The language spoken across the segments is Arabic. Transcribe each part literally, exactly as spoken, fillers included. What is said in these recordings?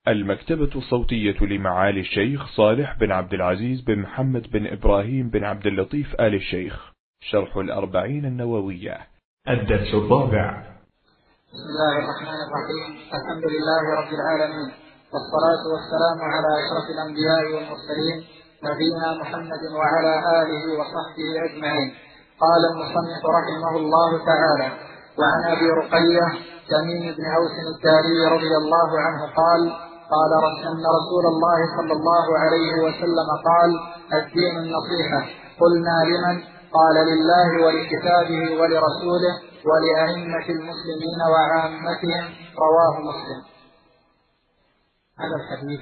المكتبة الصوتية لمعالي الشيخ صالح بن عبد العزيز بن محمد بن إبراهيم بن عبد اللطيف آل الشيخ، شرح الأربعين النووية، الدرس الرابع. بسم الله الرحمن الرحيم. الحمد لله رب العالمين، والصلاة والسلام على أشرف الأنبياء والمرسلين، نبينا محمد وعلى آله وصحبه أجمعين. قال المصنف رحمه الله تعالى: وعن أبي رقية تميم بن أوس الداري رضي الله عنه قال: قال أن رسول الله صلى الله عليه وسلم قال: الدين النصيحة. قلنا: لمن؟ قال: لله ولكتابه ولرسوله ولأئمة المسلمين وعامتهم. رواه مسلم. هذا الحديث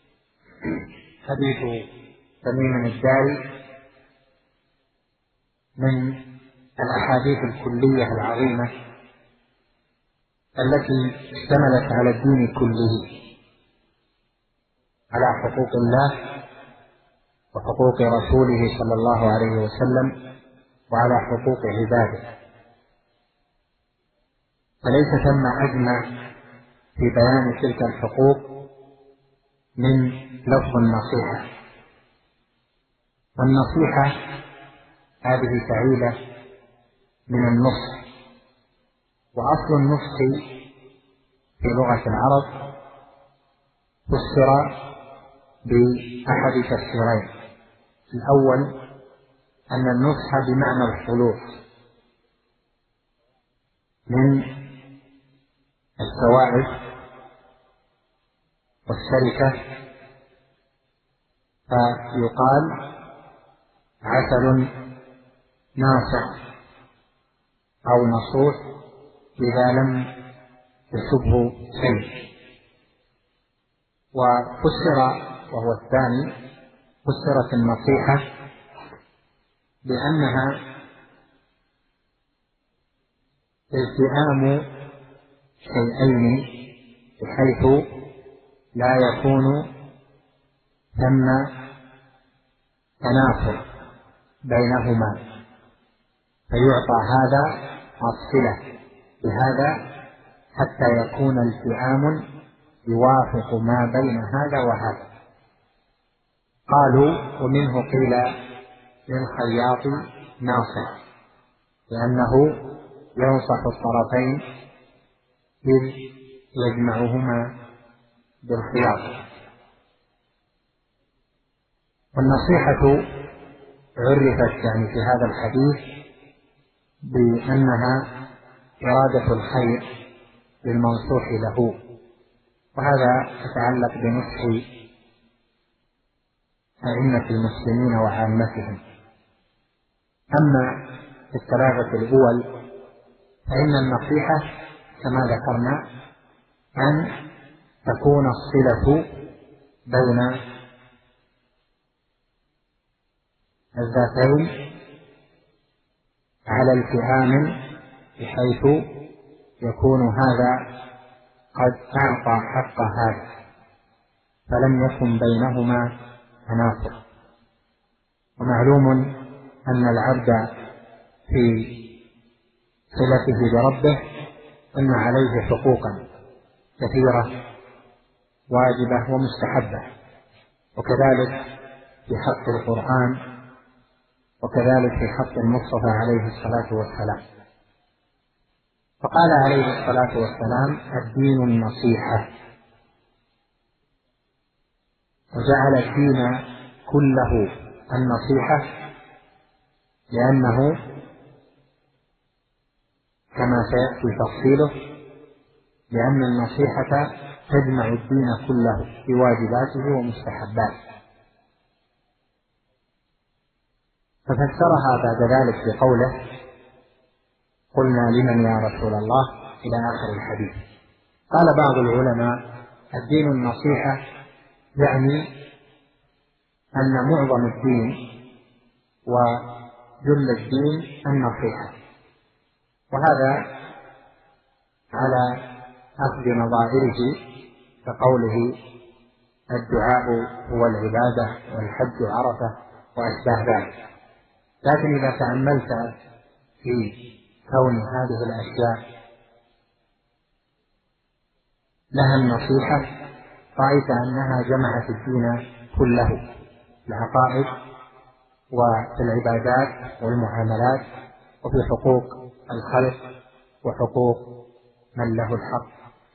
حديث تميم الداري من الأحاديث الكلية العظيمة التي اشتملت على الدين كله، على حقوق الله وحقوق رسوله صلى الله عليه وسلم وعلى حقوق عباده، فليس ثم أجمع في بيان تلك الحقوق من لفظ النصيحة. والنصيحة هذه فعيلة من النصح، وأصل النصح في لغة العرب فسر بأحد تفسيرين: الأول أن النصح بمعنى الخلوص من السوائف والشركة، فيقال عسل ناصح أو نصوح إذا لم يشبه شيء. وفسر، وهو الثاني، فسرت النصيحة بأنها التئام شيئين بحيث لا يكون ثم تنافر بينهما، فيعطى هذا الصلة بهذا حتى يكون التئام يوافق ما بين هذا وهذا. قالوا: ومنه قيل للخياط ناصح، لأنه ينصح الطرفين إذ يجمعهما بالخياط. والنصيحة عرفت يعني في هذا الحديث بأنها إرادة الخير للمنصوح له، وهذا يتعلق بنصح أئمة المسلمين وعامتهم. أما في الثلاثة الأول فإن النصيحة كما ذكرنا أن تكون الصلة بين الذاتين على التئام بحيث يكون هذا قد أعطى حق هذا فلم يكن بينهما تنافر. ومعلوم أن العبد في صلته بربه أن عليه حقوقا كثيرة واجبة ومستحبة، وكذلك في حق القرآن، وكذلك في حق المصطفى عليه الصلاة والسلام. فقال عليه الصلاة والسلام: الدين النصيحة، وجعل الدين كله النصيحة، لأنه كما سيأتي تفصيله لأن النصيحة تجمع الدين كله في واجباته ومستحباته. ففسرها بعد ذلك بقوله: قلنا: لمن يا رسول الله؟ إلى آخر الحديث. قال بعض العلماء: الدين النصيحة يعني أن معظم الدين وجل الدين النصيحة، وهذا على أخذ نظائره كقوله: الدعاء هو العبادة والحج عرفة وأشباه ذلك. لكن إذا تأملت في كون هذه الأشياء لها النصيحة رأيت أنها جمعت الدين كله، العقائد وفي العبادات والمعاملات وفي حقوق الخلق وحقوق من له الحق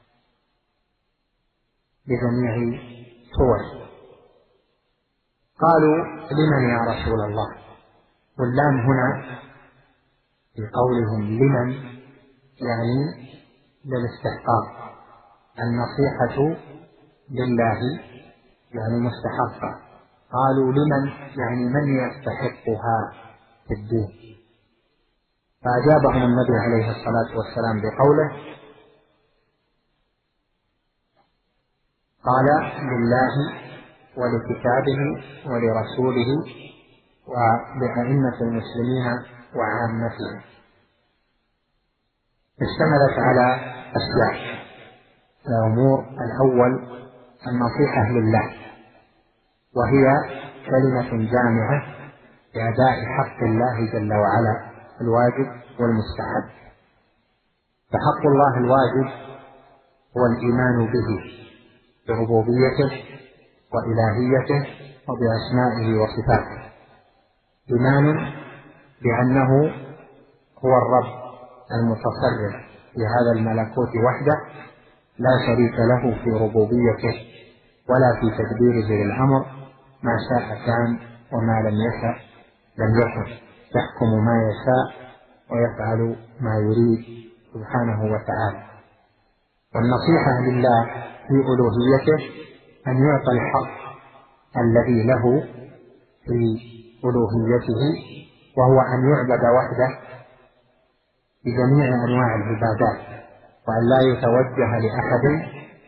بجميع صور. قالوا لمن يا رسول الله؟ واللام هنا في قولهم لمن يعني للاستحقاق، النصيحة لله يعني مستحقة. قالوا لمن يعني من يستحقها في الدين. فأجابهم النبي عليه الصلاة والسلام بقوله قال لله ولكتابه ولرسوله ولأئمة المسلمين وعامتهم. اشتملت على أشياء. الأمور الأول النصيحة لله، وهي كلمة جامعة لأداء حق الله جل وعلا الواجب والمستحب. فحق الله الواجب هو الإيمان به بربوبيته وإلهيته وبأسمائه وصفاته، إيمان بأنه هو الرب المتصرف في هذا الملكوت وحده لا شريك له في ربوبيته ولا في تدبيره للأمر، ما شاء كان وما لم يشأ لم يكن، يحكم ما يشاء ويفعل ما يريد سبحانه وتعالى. والنصيحة لله في ألوهيته أن يعطى الحق الذي له في ألوهيته، وهو أن يعبد وحده بجميع أنواع العبادات، وأن لا يتوجه لأحد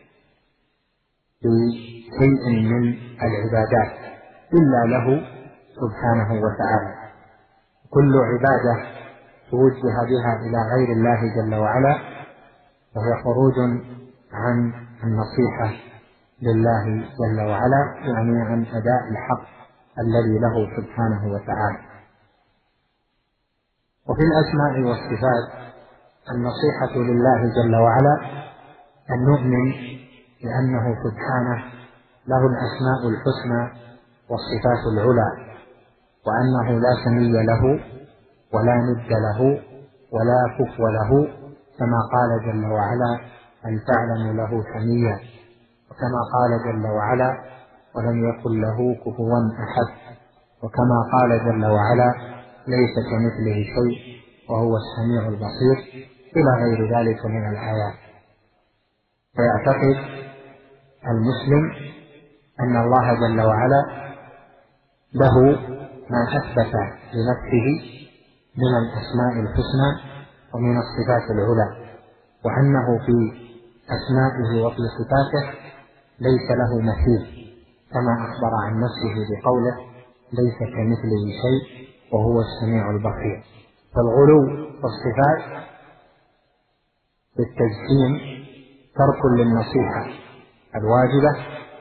بشيء من العبادات إلا له سبحانه وتعالى. كل عبادة توجه بها إلى غير الله جل وعلا وهي خروج عن النصيحة لله جل وعلا، يعني عن أداء الحق الذي له سبحانه وتعالى. وفي الأسماء والصفات النصيحة لله جل وعلا أن نؤمن بأنه سبحانه له الأسماء الحسنى والصفات العلى، وأنه لا سمي له ولا ند له ولا كفو له، كما قال جل وعلا أن تعلم له سميا، وكما قال جل وعلا ولم يكن له كفوا أحد، وكما قال جل وعلا ليس كمثله شيء وهو السميع البصير، إلى غير ذلك من الآيات. فيعتقد المسلم أن الله جل وعلا له ما أثبت لنفسه من الأسماء الحسنى ومن الصفات العلى، وأنه في أسمائه وفي صفاته ليس له مثيل، كما أخبر عن نفسه بقوله ليس كمثله شيء وهو السميع البصير. فالغلو في الصفات بالتجسيم ترك للنصيحة الواجبة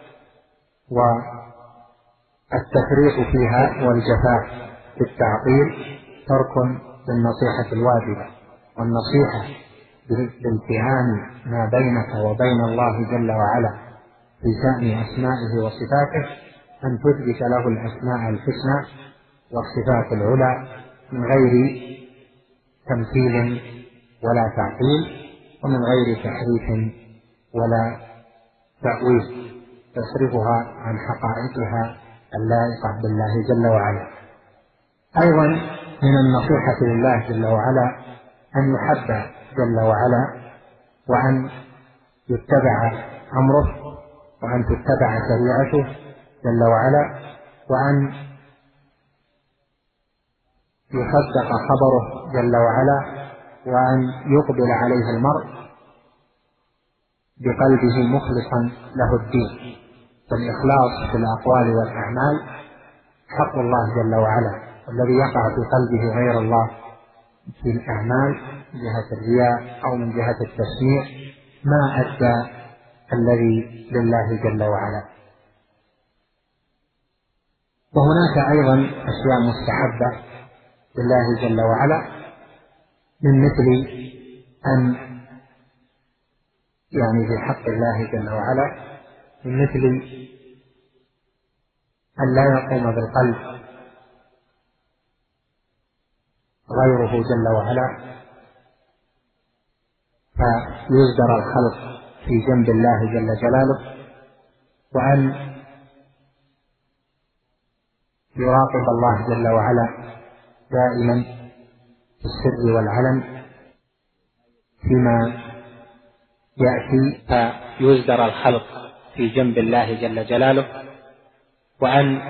والتفريط فيها والجفاف في التعطيل ترك للنصيحة الواجبة. والنصيحة بالامتهان ما بينك وبين الله جل وعلا في شأن أسمائه وصفاته أن تثبت له الأسماء الحسنى والصفات العلى من غير تمثيل ولا تعطيل، ومن غير تحريف ولا تأويل تصرفها عن حقائقها اللائقة بالله جل وعلا. أيضا من النصيحة لله جل وعلا أن يحب جل وعلا، وأن يتبع أمره، وأن تتبع شريعته جل وعلا، وأن يصدق خبره جل وعلا، وأن يقبل عليه المرء بقلبه مخلصا له الدين. فالإخلاص في الأقوال والأعمال حق الله جل وعلا، الذي يقع في قلبه غير الله في الأعمال من جهة الرياء أو من جهة التسميع ما أدى الذي لله جل وعلا. وهناك أيضا أشياء مستحبة لله جل وعلا، من مثل أن يعني في حق الله جل وعلا من مثل أن لا يقوم بالقلب غيره جل وعلا فيصدر الخلق في جنب الله جل جلاله، وأن يراقب الله جل وعلا دائما في السر والعلن فيما يأتي، فيصدر الخلق في جنب الله جل جلاله، وأن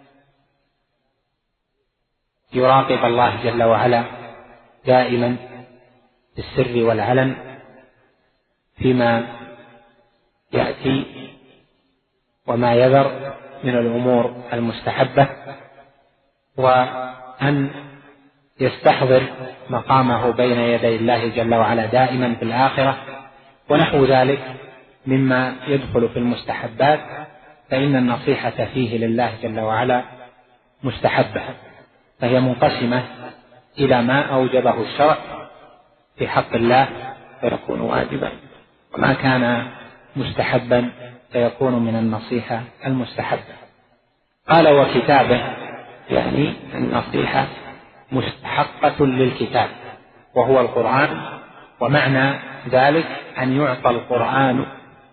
يراقب الله جل وعلا دائما في السر والعلن فيما يأتي وما يذر من الأمور المستحبة، وأن يستحضر مقامه بين يدي الله جل وعلا دائما في الآخرة ونحو ذلك مما يدخل في المستحبات، فإن النصيحة فيه لله جل وعلا مستحبة، فهي منقسمة إلى ما أوجبه الشرع في حق الله فيكون واجبا، وما كان مستحبا فيكون من النصيحة المستحبة. قال وكتابه، يعني النصيحة مستحقة للكتاب وهو القرآن، ومعنى ذلك أن يعطى القرآن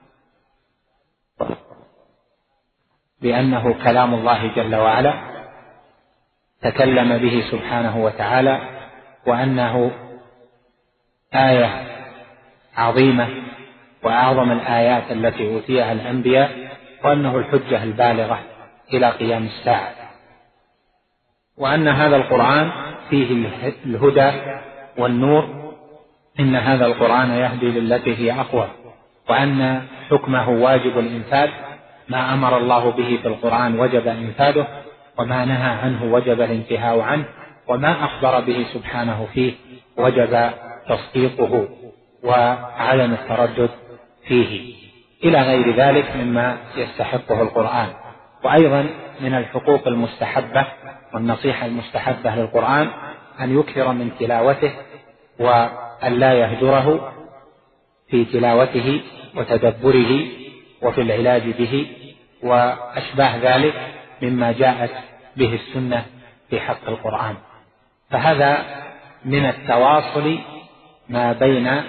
بأنه كلام الله جل وعلا تكلم به سبحانه وتعالى، وأنه آية عظيمة وأعظم الآيات التي أوتيها الأنبياء، وأنه الحجة البالغة إلى قيام الساعة، وأن هذا القرآن فيه الهدى والنور، إن هذا القرآن يهدي للتي هي أقوى، وأن حكمه واجب الإنفاذ، ما أمر الله به في القرآن وجب إنفاذه، وما نهى عنه وجب الانتهاء عنه، وما أخبر به سبحانه فيه وجب تصديقه وعدم التردد فيه، إلى غير ذلك مما يستحقه القرآن. وأيضا من الحقوق المستحبة والنصيحة المستحبة للقرآن أن يكثر من تلاوته، وأن لا يهجره في تلاوته وتدبره وفي العلاج به وأشباه ذلك مما جاءت به السنة في حق القرآن. فهذا من التواصل ما بين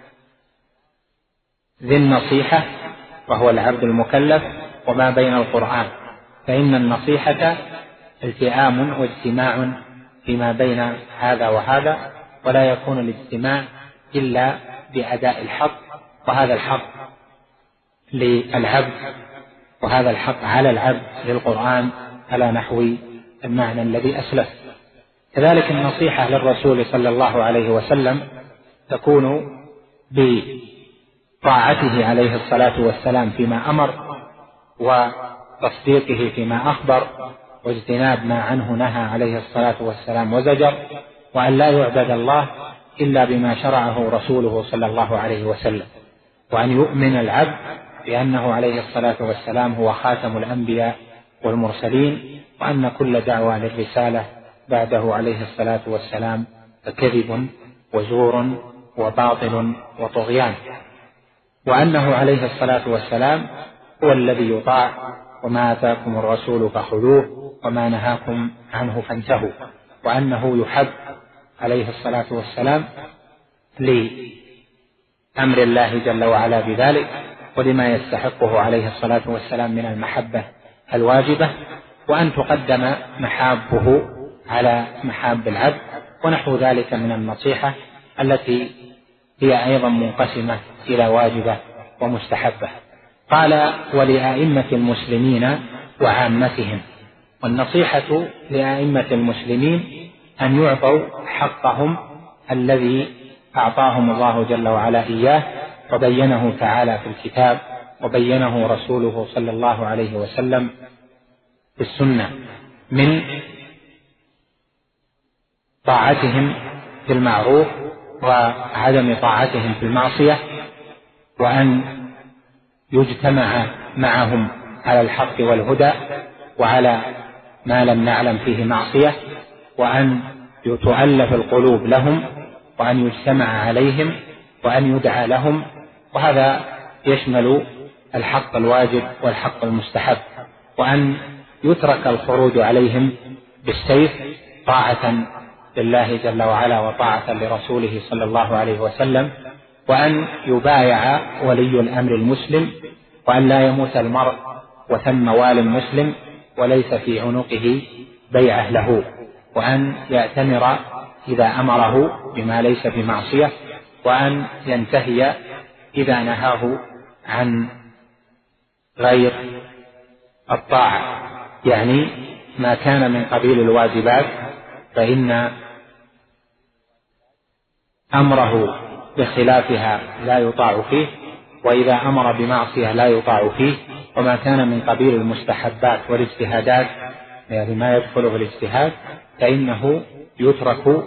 ذي النصيحة وهو العبد المكلف وما بين القرآن، فإن النصيحة التئام واجتماع فيما بين هذا وهذا، ولا يكون الاجتماع إلا بأداء الحق، وهذا الحق للعبد وهذا الحق على العبد للقرآن على نحو المعنى الذي أسلف. كذلك النصيحة للرسول صلى الله عليه وسلم تكون بطاعته عليه الصلاة والسلام فيما أمر، وتصديقه فيما أخبر، واجتناب ما عنه نهى عليه الصلاة والسلام وزجر، وأن لا يعبد الله إلا بما شرعه رسوله صلى الله عليه وسلم، وأن يؤمن العبد بأنه عليه الصلاة والسلام هو خاتم الأنبياء والمرسلين، وأن كل دعوة للرسالة بعده عليه الصلاة والسلام كذب وزور وباطل وطغيان، وأنه عليه الصلاة والسلام هو الذي يطاع، وما آتاكم الرسول فخذوه وما نهاكم عنه فانتهوا، وأنه يحب عليه الصلاة والسلام لأمر الله جل وعلا بذلك، ولما يستحقه عليه الصلاة والسلام من المحبة الواجبة، وأن تقدم محابه على محاب العبد، ونحو ذلك من النصيحة التي هي أيضا منقسمة إلى واجبة ومستحبة. قال ولأئمة المسلمين وعامتهم، والنصيحة لأئمة المسلمين أن يعطوا حقهم الذي أعطاهم الله جل وعلا إياه، وبينه تعالى في الكتاب، وبينه رسوله صلى الله عليه وسلم في السنة، من طاعتهم في المعروف وعدم طاعتهم في المعصية، وأن يجتمع معهم على الحق والهدى وعلى ما لم نعلم فيه معصية، وأن تؤلف القلوب لهم، وأن يجتمع عليهم، وأن يدعى لهم، وهذا يشمل الحق الواجب والحق المستحب، وأن يترك الخروج عليهم بالسيف طاعة لله جل وعلا وطاعة لرسوله صلى الله عليه وسلم، وأن يبايع ولي الأمر المسلم، وأن لا يموت المرء وثم وال مسلم وليس في عنقه بيعة له، وأن يأتمر إذا أمره بما ليس بمعصية، وأن ينتهي إذا نهاه عن غير الطاعة، يعني ما كان من قبيل الواجبات فإن أمره بخلافها لا يطاع فيه، وإذا أمر بمعصية لا يطاع فيه، وما كان من قبيل المستحبات والاجتهادات يعني ما يدخل في الاجتهاد فإنه يترك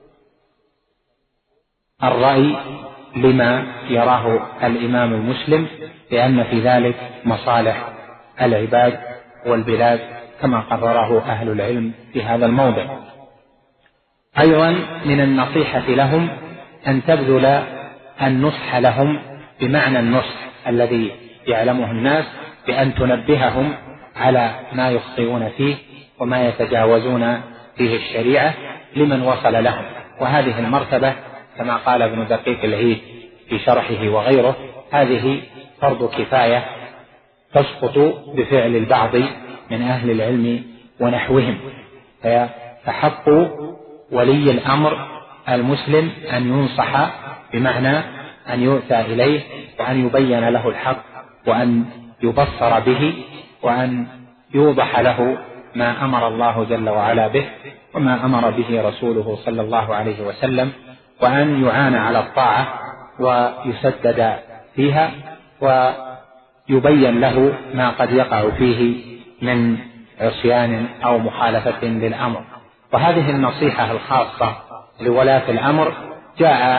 الرأي لما يراه الإمام المسلم، لأن في ذلك مصالح العباد والبلاد كما قرره أهل العلم في هذا الموضع. أيضا من النصيحة لهم أن تبذل النصح لهم بمعنى النصح الذي يعلمه الناس، بأن تنبههم على ما يخطئون فيه وما يتجاوزون فيه الشريعة لمن وصل لهم. وهذه المرتبة كما قال ابن دقيق العيد في شرحه وغيره هذه فرض كفاية تسقط بفعل البعض من أهل العلم ونحوهم، فحق ولي الأمر المسلم أن ينصح بمعنى أن يؤتى إليه وأن يبين له الحق وأن يبصر به وأن يوضح له ما أمر الله جل وعلا به وما أمر به رسوله صلى الله عليه وسلم، وأن يعان على الطاعة ويسدد فيها ويبين له ما قد يقع فيه من عصيان أو مخالفة للأمر. وهذه النصيحة الخاصة لولاة الأمر جاء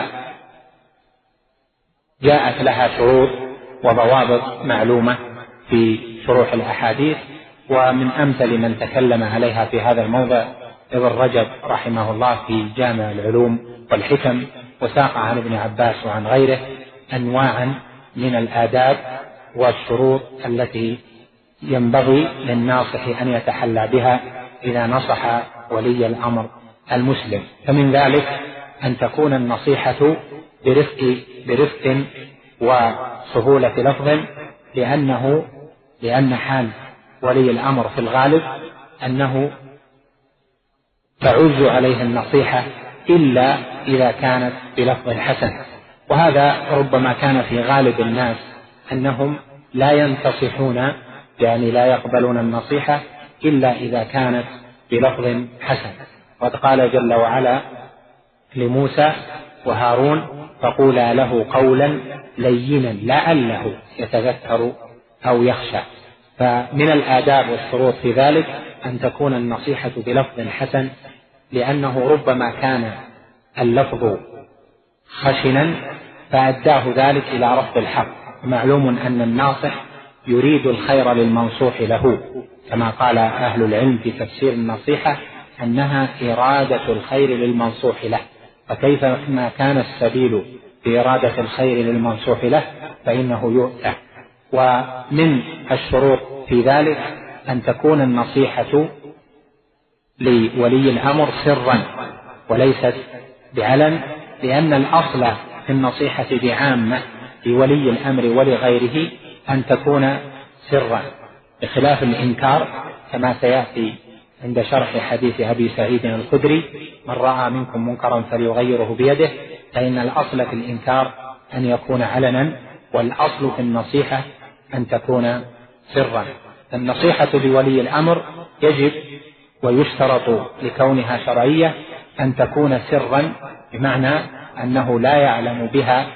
جاءت لها شروط وضوابط معلومة في شروح الأحاديث، ومن أمثل من تكلم عليها في هذا الموضع ابن رجب رحمه الله في جامع العلوم والحكم، وساق عن ابن عباس وعن غيره أنواعا من الآداب والشروط التي ينبغي للناصح أن يتحلى بها إذا نصح ولي الأمر المسلم. فمن ذلك أن تكون النصيحة برفق برفق وسهولة لفظ، لأنه لأن حال ولي الأمر في الغالب أنه تعز عليه النصيحة إلا إذا كانت بلفظ حسن، وهذا ربما كان في غالب الناس أنهم لا ينتصحون يعني لا يقبلون النصيحة إلا إذا كانت بلفظ حسن. وقد قال جل وعلا لموسى وهارون فقولا له قولا لينا لعله يتذكر أو يخشى. فمن الآداب والشروط في ذلك أن تكون النصيحة بلفظ حسن، لأنه ربما كان اللفظ خشنا فأداه ذلك إلى رفض الحق. معلوم أن الناصح يريد الخير للمنصوح له، كما قال أهل العلم في تفسير النصيحة أنها إرادة الخير للمنصوح له، فكيف ما كان السبيل بإرادة الخير للمنصوح له فإنه يؤتى. ومن الشروط في ذلك أن تكون النصيحة لولي الأمر سرا وليست بعلن، لأن الأصل في النصيحة بعامة لولي الأمر ولغيره أن تكون سرا، بخلاف الإنكار كما سيأتي عند شرح حديث أبي سعيد الخدري من رأى منكم منكرا فليغيره بيده، فإن الأصل في الإنكار أن يكون علنا، والأصل في النصيحة أن تكون سرا. النصيحة لولي الأمر يجب ويشترط لكونها شرعية أن تكون سرا، بمعنى أنه لا يعلم بها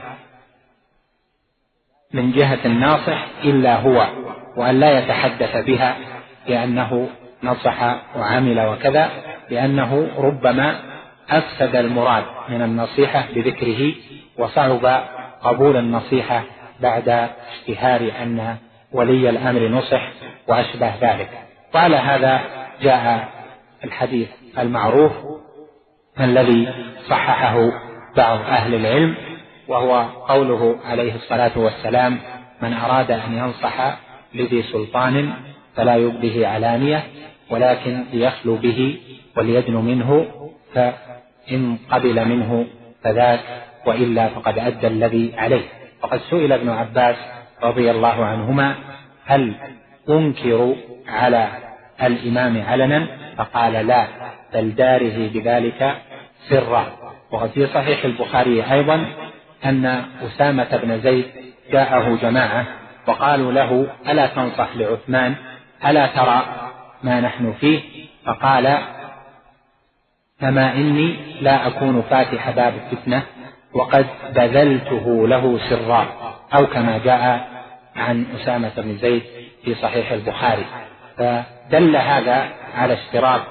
من جهة الناصح إلا هو، وأن لا يتحدث بها لأنه نصح وعمل وكذا، لأنه ربما أفسد المراد من النصيحة بذكره وصعب قبول النصيحة بعد اشتهار أن ولي الأمر نصح وأشبه ذلك. وعلى هذا جاء الحديث المعروف الذي صححه بعض أهل العلم، وهو قوله عليه الصلاة والسلام من أراد أن ينصح لذي سلطان فلا يبده علانية، ولكن ليخلو به وليدنو منه، فإن قبل منه فذاك، وإلا فقد أدى الذي عليه. وقد سئل ابن عباس رضي الله عنهما: هل أنكر على الإمام علنا؟ فقال: لا، بل داره بذلك سرا. وقد في صحيح البخاري أيضا أن أسامة بن زيد جاءه جماعة وقالوا له: ألا تنصح لعثمان؟ ألا ترى ما نحن فيه؟ فقال: أما إني لا أكون فاتح باب الفتنة وقد بذلته له سرا، أو كما جاء عن أسامة بن زيد في صحيح البخاري. فدل هذا على اشتراط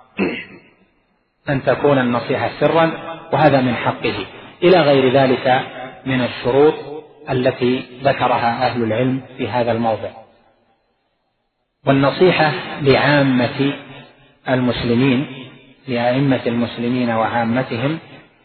أن تكون النصيحة سرا، وهذا من حقه، إلى غير ذلك من الشروط التي ذكرها أهل العلم في هذا الموضع. والنصيحة لعامة المسلمين، لأئمة المسلمين وعامتهم.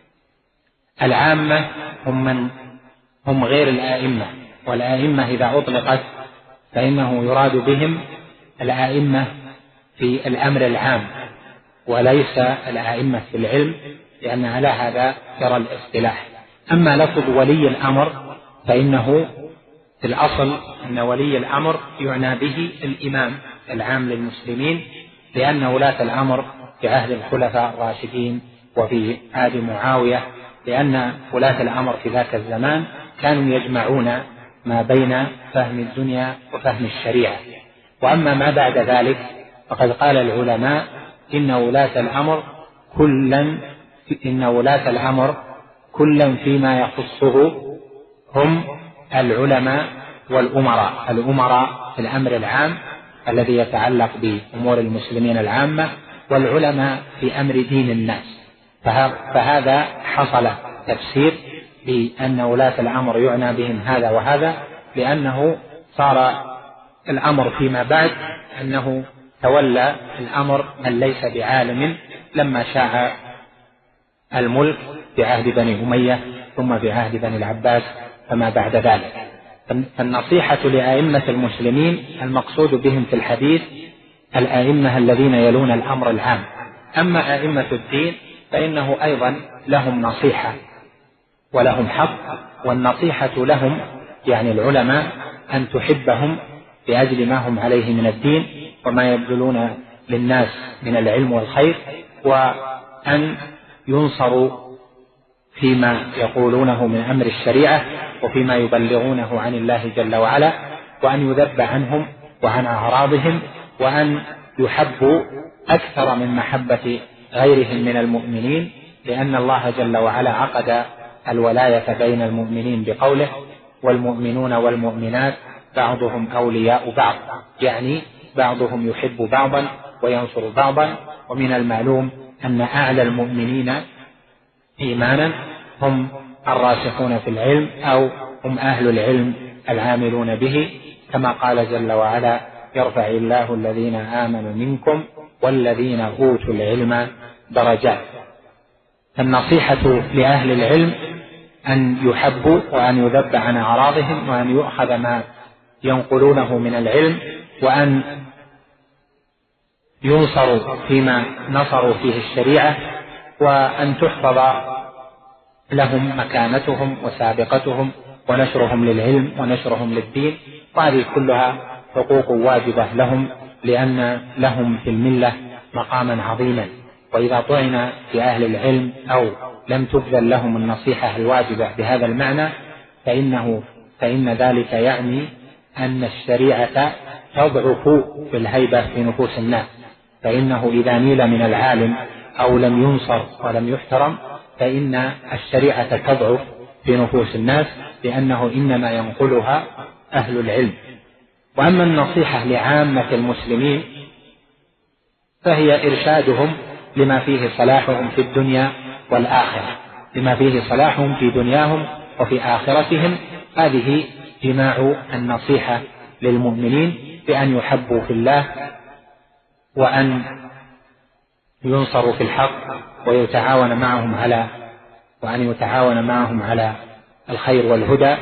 العامة هم من هم غير الآئمة، والآئمة إذا أطلقت فإنه يراد بهم الآئمة في الأمر العام، وليس الآئمة في العلم، لأن على هذا جرى الاصطلاح. أما لفظ ولي الأمر فإنه في الأصل أن ولي الأمر يعنى به الإمام العام للمسلمين، لأن ولاة الأمر في عهد الخلفاء الراشدين وفي عهد معاوية، لأن ولاة الأمر في ذاك الزمان كانوا يجمعون ما بين فهم الدنيا وفهم الشريعة. وأما ما بعد ذلك فقد قال العلماء إن ولاة الأمر كلا إن ولاة الأمر كلا فيما يخصه هم العلماء والأمراء. الأمراء في الأمر العام الذي يتعلق بأمور المسلمين العامة، والعلماء في أمر دين الناس. فهذا حصل تفسير بأن ولاة الأمر يعنى بهم هذا وهذا، لأنه صار الأمر فيما بعد أنه تولى الأمر من ليس بعالم لما شاع الملك في عهد بني أمية ثم في عهد بني العباس فما بعد ذلك. فالنصيحة لأئمة المسلمين المقصود بهم في الحديث الأئمة الذين يلون الأمر العام. أما أئمة الدين فإنه أيضا لهم نصيحة ولهم حق، والنصيحة لهم يعني العلماء أن تحبهم لأجل ما هم عليه من الدين وما يبذلون للناس من العلم والخير، وأن ينصروا فيما يقولونه من أمر الشريعة وفيما يبلغونه عن الله جل وعلا، وأن يذب عنهم وعن أعراضهم، وأن يحبوا أكثر من محبة غيرهم من المؤمنين، لأن الله جل وعلا عقد الولاية بين المؤمنين بقوله: والمؤمنون والمؤمنات بعضهم أولياء بعض، يعني بعضهم يحب بعضا وينصر بعضا. ومن المعلوم أن أعلى المؤمنين إيمانا هم الراسخون في العلم، أو هم أهل العلم العاملون به، كما قال جل وعلا: يرفع الله الذين آمنوا منكم والذين أوتوا العلم درجات. النصيحة لأهل العلم أن يحبوا وأن يذب عن أعراضهم، وأن يؤخذ ما ينقلونه من العلم، وأن ينصروا فيما نصروا فيه الشريعة، وأن تحفظ لهم مكانتهم وسابقتهم ونشرهم للعلم ونشرهم للدين. وهذه كلها حقوق واجبة لهم، لأن لهم في الملة مقاما عظيما. وإذا طعن في أهل العلم أو لم تبذل لهم النصيحة الواجبة بهذا المعنى فإنه فإن ذلك يعني أن الشريعة تضعف في الهيبة في نفوس الناس. فإنه إذا نيل من العالم أو لم ينصر ولم يحترم فإن الشريعة تضعف في نفوس الناس، لأنه إنما ينقلها أهل العلم. وأما النصيحة لعامة المسلمين فهي إرشادهم لما فيه صلاحهم في الدنيا والآخرة، لما فيه صلاحهم في دنياهم وفي آخرتهم. هذه جماع النصيحة للمؤمنين بأن يحبوا في الله، وأن ينصروا في الحق، ويتعاون معهم على وأن يتعاون معهم على الخير والهدى،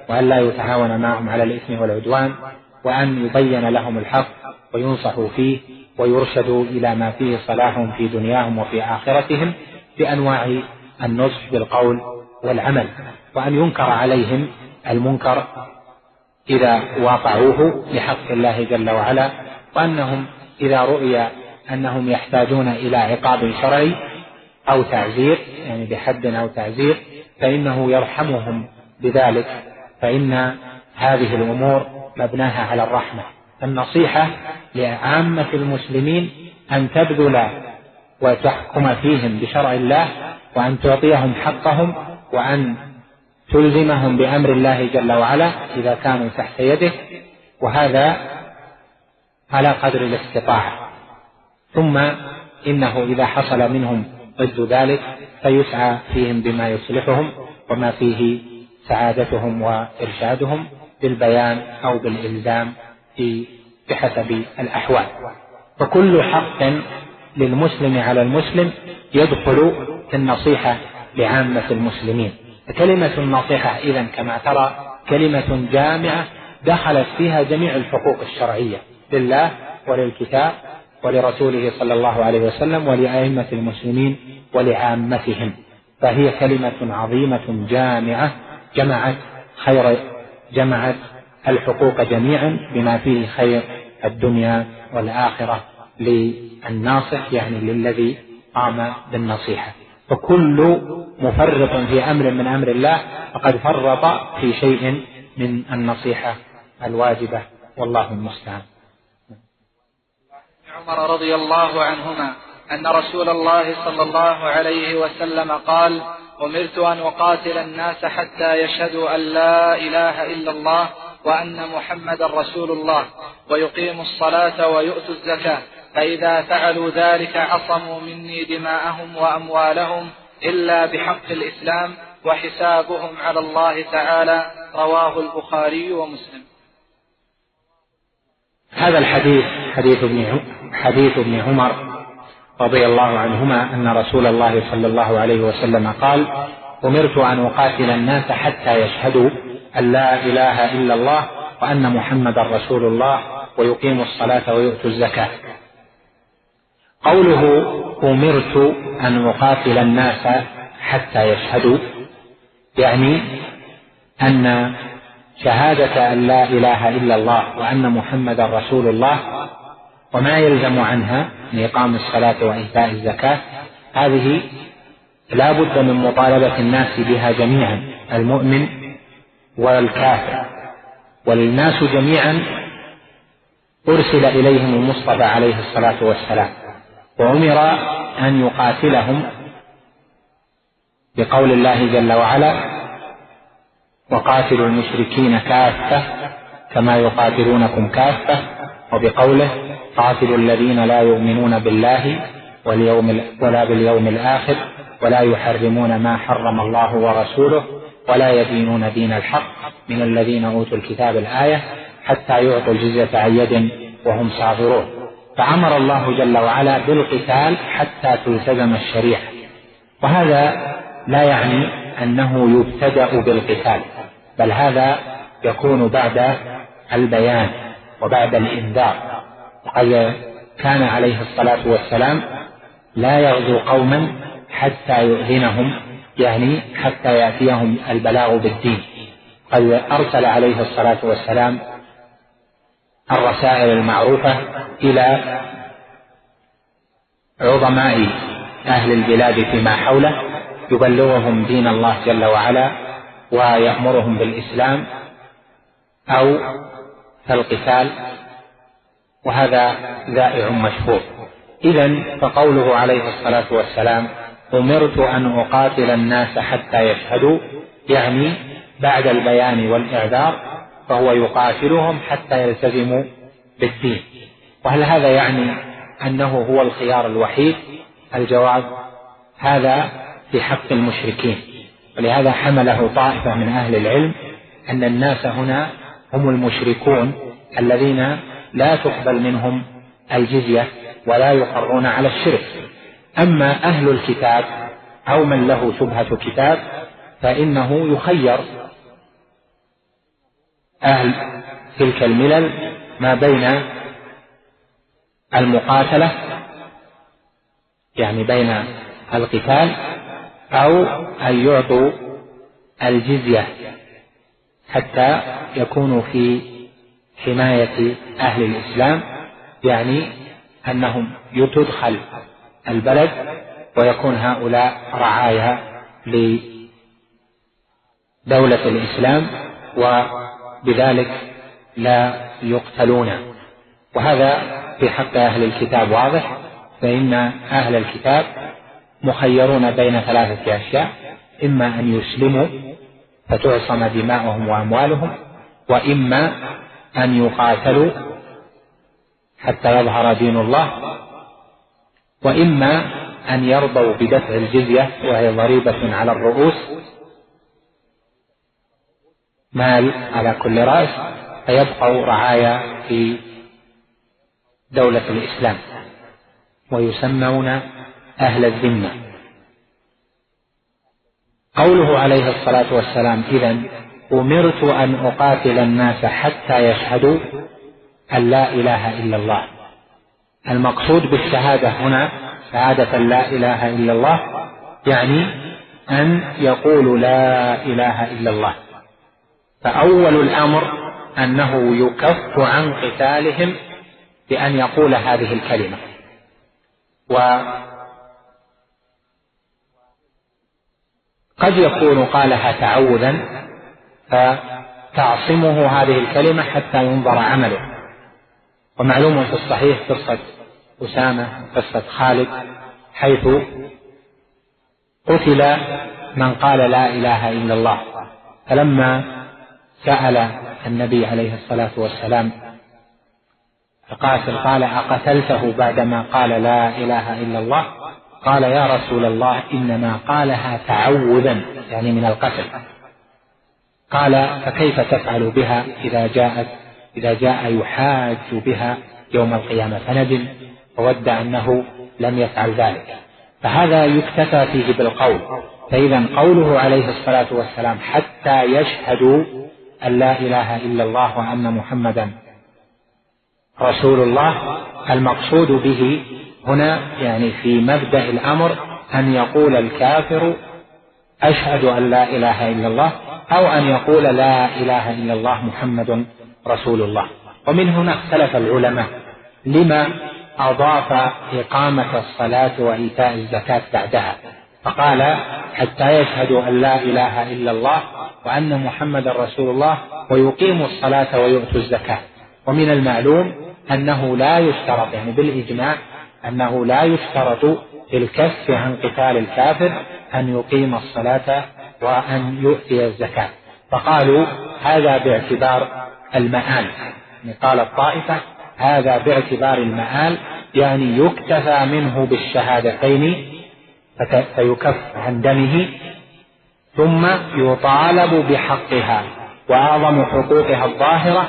وأن لا يتهاون معهم على الإثم والعدوان، وأن يبين لهم الحق وينصحوا فيه ويرشدوا إلى ما فيه صلاحهم في دنياهم وفي آخرتهم بأنواع النصح بالقول والعمل، وأن ينكر عليهم المنكر إذا واقعوه لحق الله جل وعلا، وأنهم إذا رؤي أنهم يحتاجون إلى عقاب شرعي أو تعزير يعني بحد أو تعزير فإنه يرحمهم بذلك، فإن هذه الأمور مبناها على الرحمة. النصيحة لعامة المسلمين أن تبذل وتحكم فيهم بشرع الله، وأن تعطيهم حقهم، وأن تلزمهم بأمر الله جل وعلا إذا كانوا تحت يده، وهذا على قدر الاستطاعة. ثم إنه إذا حصل منهم ضد ذلك فيسعى فيهم بما يصلحهم وما فيه سعادتهم وإرشادهم بالبيان أو بالإلزام بحسب الأحوال. فكل حق للمسلم على المسلم يدخل في النصيحة لعامة المسلمين. كلمة النصيحة إذن كما ترى كلمة جامعة دخلت فيها جميع الحقوق الشرعية لله وللكتاب ولرسوله صلى الله عليه وسلم ولأئمة المسلمين ولعامتهم، فهي كلمة عظيمة جامعة جمعت خير جمعت الحقوق جميعا بما فيه خير الدنيا والآخرة للناصح يعني للذي قام بالنصيحة. فكل مفرط في أمر من أمر الله فقد فرط في شيء من النصيحة الواجبة، والله المستعان. عمر رضي الله عنهما أن رسول الله صلى الله عليه وسلم قال: أمرت أن أقاتل الناس حتى يشهدوا أن لا إله إلا الله وأن محمد رسول الله ويقيموا الصلاة ويؤتوا الزكاة، فإذا فعلوا ذلك عصموا مني دماءهم وأموالهم إلا بحق الإسلام وحسابهم على الله تعالى. رواه البخاري ومسلم. هذا الحديث حديث ابن حديث ابن عمر رضي الله عنهما أن رسول الله صلى الله عليه وسلم قال: أمرت أن أقاتل الناس حتى يشهدوا أن لا إله إلا الله وأن محمد رسول الله ويقيموا الصلاة ويؤتوا الزكاة. قوله أمرت أن أقاتل الناس حتى يشهدوا يعني أن شهادة أن لا إله إلا الله وأن محمد رسول الله وما يلزم عنها من إقام الصلاة وإيتاء الزكاة هذه لا بد من مطالبة الناس بها جميعا، المؤمن والكافر، والناس جميعا أرسل إليهم المصطفى عليه الصلاة والسلام، وأمر أن يقاتلهم بقول الله جل وعلا: وقاتلوا المشركين كافة كما يقاتلونكم كافة، وبقوله: قاتلوا الذين لا يؤمنون بالله واليوم ولا باليوم الآخر ولا يحرمون ما حرم الله ورسوله ولا يدينون دين الحق من الذين أوتوا الكتاب الآية حتى يعطوا الجزية عن يد وهم صاغرون. فأمر الله جل وعلا بالقتال حتى تلتزم الشريعة، وهذا لا يعني أنه يبتدأ بالقتال، بل هذا يكون بعد البيان وبعد الإنذار. وقد كان عليه الصلاة والسلام لا يغزو قوما حتى يؤذنهم يعني حتى يأتيهم البلاغ بالدين. قد أرسل عليه الصلاة والسلام الرسائل المعروفة إلى عظماء أهل البلاد فيما حوله يبلغهم دين الله جل وعلا ويأمرهم بالإسلام أو القتال، وهذا ذائع مشهور. إذن فقوله عليه الصلاة والسلام: أمرت أن أقاتل الناس حتى يشهدوا يعني بعد البيان والإعذار، فهو يقاتلهم حتى يلتزموا بالدين. وهل هذا يعني أنه هو الخيار الوحيد؟ الجواب: هذا في حق المشركين، ولهذا حمله طائفة من أهل العلم أن الناس هنا هم المشركون الذين لا تقبل منهم الجزية ولا يقرون على الشرك. أما أهل الكتاب أو من له شبهة كتاب فإنه يخير أهل تلك الملل ما بين المقاتلة يعني بين القتال أو أن يعطوا الجزية حتى يكونوا في حماية أهل الإسلام، يعني أنهم تدخل البلد ويكون هؤلاء رعايا لدولة الإسلام وبذلك لا يقتلون. وهذا في حق أهل الكتاب واضح، فإن أهل الكتاب مخيرون بين ثلاثة أشياء: إما أن يسلموا فتعصم دماؤهم وأموالهم، وإما أن يقاتلوا حتى يظهر دين الله، وإما أن يرضوا بدفع الجزية وهي ضريبة على الرؤوس مال على كل رأس، فيبقوا رعايا في دولة الإسلام ويسمون أهل الذمة. قوله عليه الصلاة والسلام: إذن أمرت أن أقاتل الناس حتى يشهدوا أن لا إله إلا الله. المقصود بالشهادة هنا شهادة لا إله إلا الله، يعني أن يقولوا لا إله إلا الله. فأول الأمر أنه يكف عن قتالهم بأن يقول هذه الكلمة. وقد يكون قالها تعوذا فتعصمه هذه الكلمة حتى ينظر عمله. ومعلوم في الصحيح قصة أسامة قصة خالد حيث قتل من قال لا إله إلا الله، فلما سأل النبي عليه الصلاة والسلام فقاتل قال: أقتلته بعدما قال لا إله إلا الله؟ قال: يا رسول الله إنما قالها تعوذا يعني من القتل. قال: فكيف تفعل بها إذا جاءت إذا جاء يحاج بها يوم القيامة؟ فندم وودع أنه لم يفعل ذلك. فهذا يكتفى فيه بالقول. فإذا قوله عليه الصلاة والسلام حتى يشهدوا أن لا إله إلا الله وأن محمدا رسول الله، المقصود به هنا يعني في مبدأ الأمر أن يقول الكافر أشهد أن لا إله إلا الله، أو أن يقول لا إله إلا الله محمد رسول الله. ومن هنا اختلف العلماء لما أضاف إقامة الصلاة وإيتاء الزكاة بعدها، فقال حتى يشهدوا أن لا إله إلا الله وأن محمد رسول الله ويقيموا الصلاة ويؤتوا الزكاة. ومن المعلوم أنه لا يشترط يعني بالإجماع أنه لا يشترط في الكف عن قتال الكافر أن يقيم الصلاة وأن يؤتي الزكاة، فقالوا هذا باعتبار المآل. يعني قال الطائفة هذا باعتبار المآل، يعني يكتفى منه بالشهادتين فيكف عن دمه، ثم يطالب بحقها، وأعظم حقوقها الظاهرة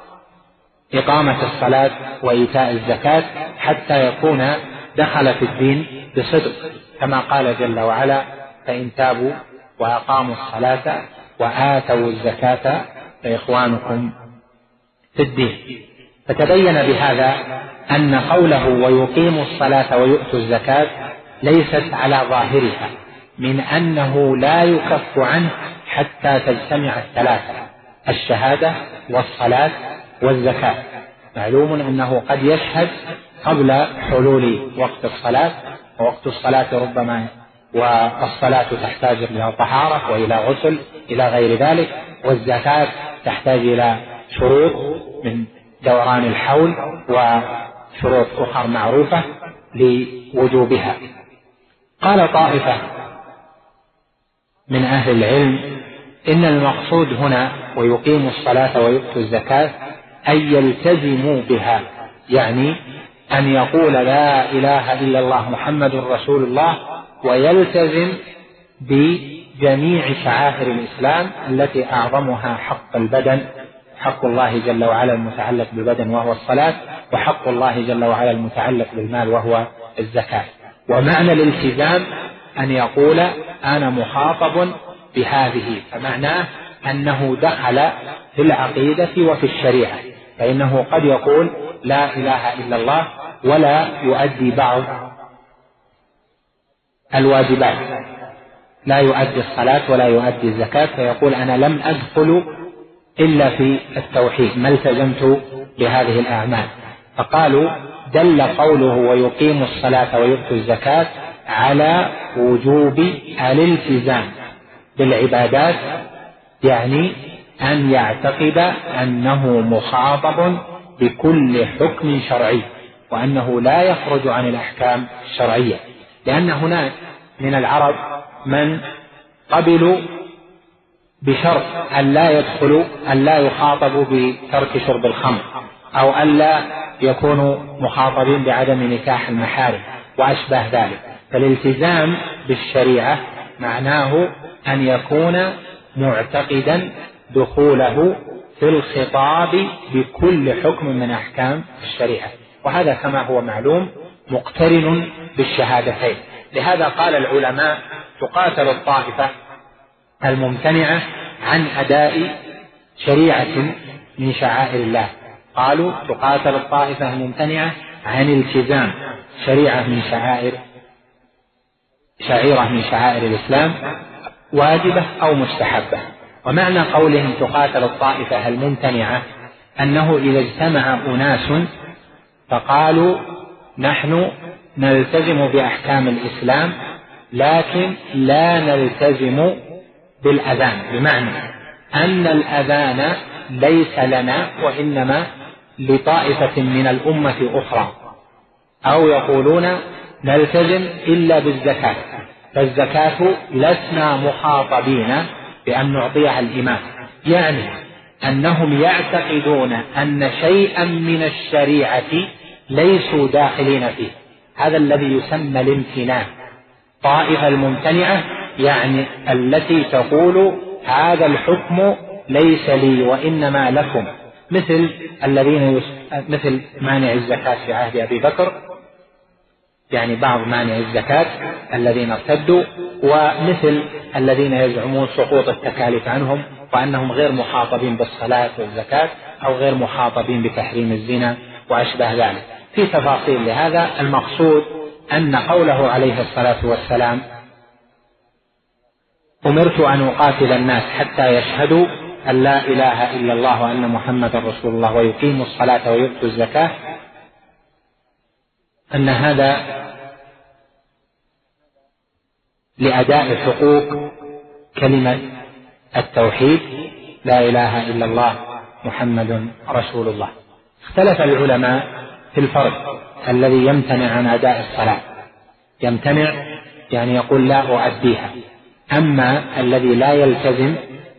إقامة الصلاة وإيتاء الزكاة حتى يكون دخل في الدين بصدق، كما قال جل وعلا: فإن تابوا وأقاموا الصلاة وآتوا الزكاة فإخوانكم في الدين. فتبين بهذا أن قوله ويقيموا الصلاة ويؤتوا الزكاة ليست على ظاهرها من أنه لا يكف عنه حتى تجتمع الثلاثة: الشهادة والصلاة والزكاة. معلوم أنه قد يشهد قبل حلول وقت الصلاة، ووقت الصلاة ربما والصلاة تحتاج إلى طهارة وإلى غسل إلى غير ذلك، والزكاة تحتاج إلى شروط من دوران الحول وشروط أخرى معروفة لوجوبها. قال طائفة من أهل العلم إن المقصود هنا ويقيموا الصلاة ويؤتوا الزكاة أن يلتزموا بها، يعني أن يقول لا إله إلا الله محمد رسول الله ويلتزم بجميع شعائر الإسلام التي أعظمها حق البدن، حق الله جل وعلا المتعلق بالبدن وهو الصلاة، وحق الله جل وعلا المتعلق بالمال وهو الزكاة. ومعنى الالتزام أن يقول أنا مخاطب بهذه، فمعناه أنه دخل في العقيدة وفي الشريعة، فإنه قد يقول لا إله إلا الله ولا يؤدي بعض الواجبات، لا يؤدي الصلاة ولا يؤدي الزكاة، فيقول أنا لم أدخل إلا في التوحيد، ما التزمت بهذه الأعمال. فقالوا دل قوله ويقيم الصلاة ويؤتي الزكاة على وجوب الالتزام بالعبادات، يعني أن يعتقد أنه مخاطب بكل حكم شرعي، وأنه لا يخرج عن الأحكام الشرعية، لأن هناك من العرب من قبلوا بشرط أن لا يدخلوا أن لا يخاطبوا بترك شرب الخمر، أو أن لا يكونوا مخاطبين بعدم نكاح المحارم وأشبه ذلك. فالالتزام بالشريعة معناه أن يكون معتقدا دخوله في الخطاب بكل حكم من أحكام الشريعة، وهذا كما هو معلوم مقترن بالشهادتين. لهذا قال العلماء تقاتل الطائفة الممتنعة عن أداء شريعة من شعائر الله، قالوا تقاتل الطائفة الممتنعة عن التزام شريعة من شعائر شعيرة من شعائر الإسلام واجبة أو مستحبة. ومعنى قولهم تقاتل الطائفة الممتنعة أنه إذا اجتمع أناس فقالوا نحن نلتزم بأحكام الإسلام لكن لا نلتزم بالأذان، بمعنى أن الأذان ليس لنا وإنما لطائفة من الأمة أخرى، أو يقولون نلتزم إلا بالزكاة، فالزكاة لسنا مخاطبين بأن نعطيها الإمام، يعني أنهم يعتقدون أن شيئا من الشريعة ليسوا داخلين فيه. هذا الذي يسمى الامتناع. طائفة الممتنعة يعني التي تقول هذا الحكم ليس لي وإنما لكم، مثل الذين يس... مثل مانع الزكاة في عهد أبي بكر، يعني بعض مانع الزكاة الذين ارتدوا، ومثل الذين يزعمون سقوط التكاليف عنهم وأنهم غير مخاطبين بالصلاة والزكاة أو غير مخاطبين بتحريم الزنا وأشبه ذلك. في تفاصيل لهذا. المقصود أن قوله عليه الصلاة والسلام أمرت أن أقاتل الناس حتى يشهدوا أن لا إله إلا الله وأن محمد رسول الله ويقيموا الصلاة ويؤتوا الزكاة، أن هذا لأداء حقوق كلمة التوحيد لا إله إلا الله محمد رسول الله. اختلف العلماء في الفرق الذي يمتنع عن أداء الصلاة، يمتنع يعني يقول لا أؤديها، أما الذي لا يلتزم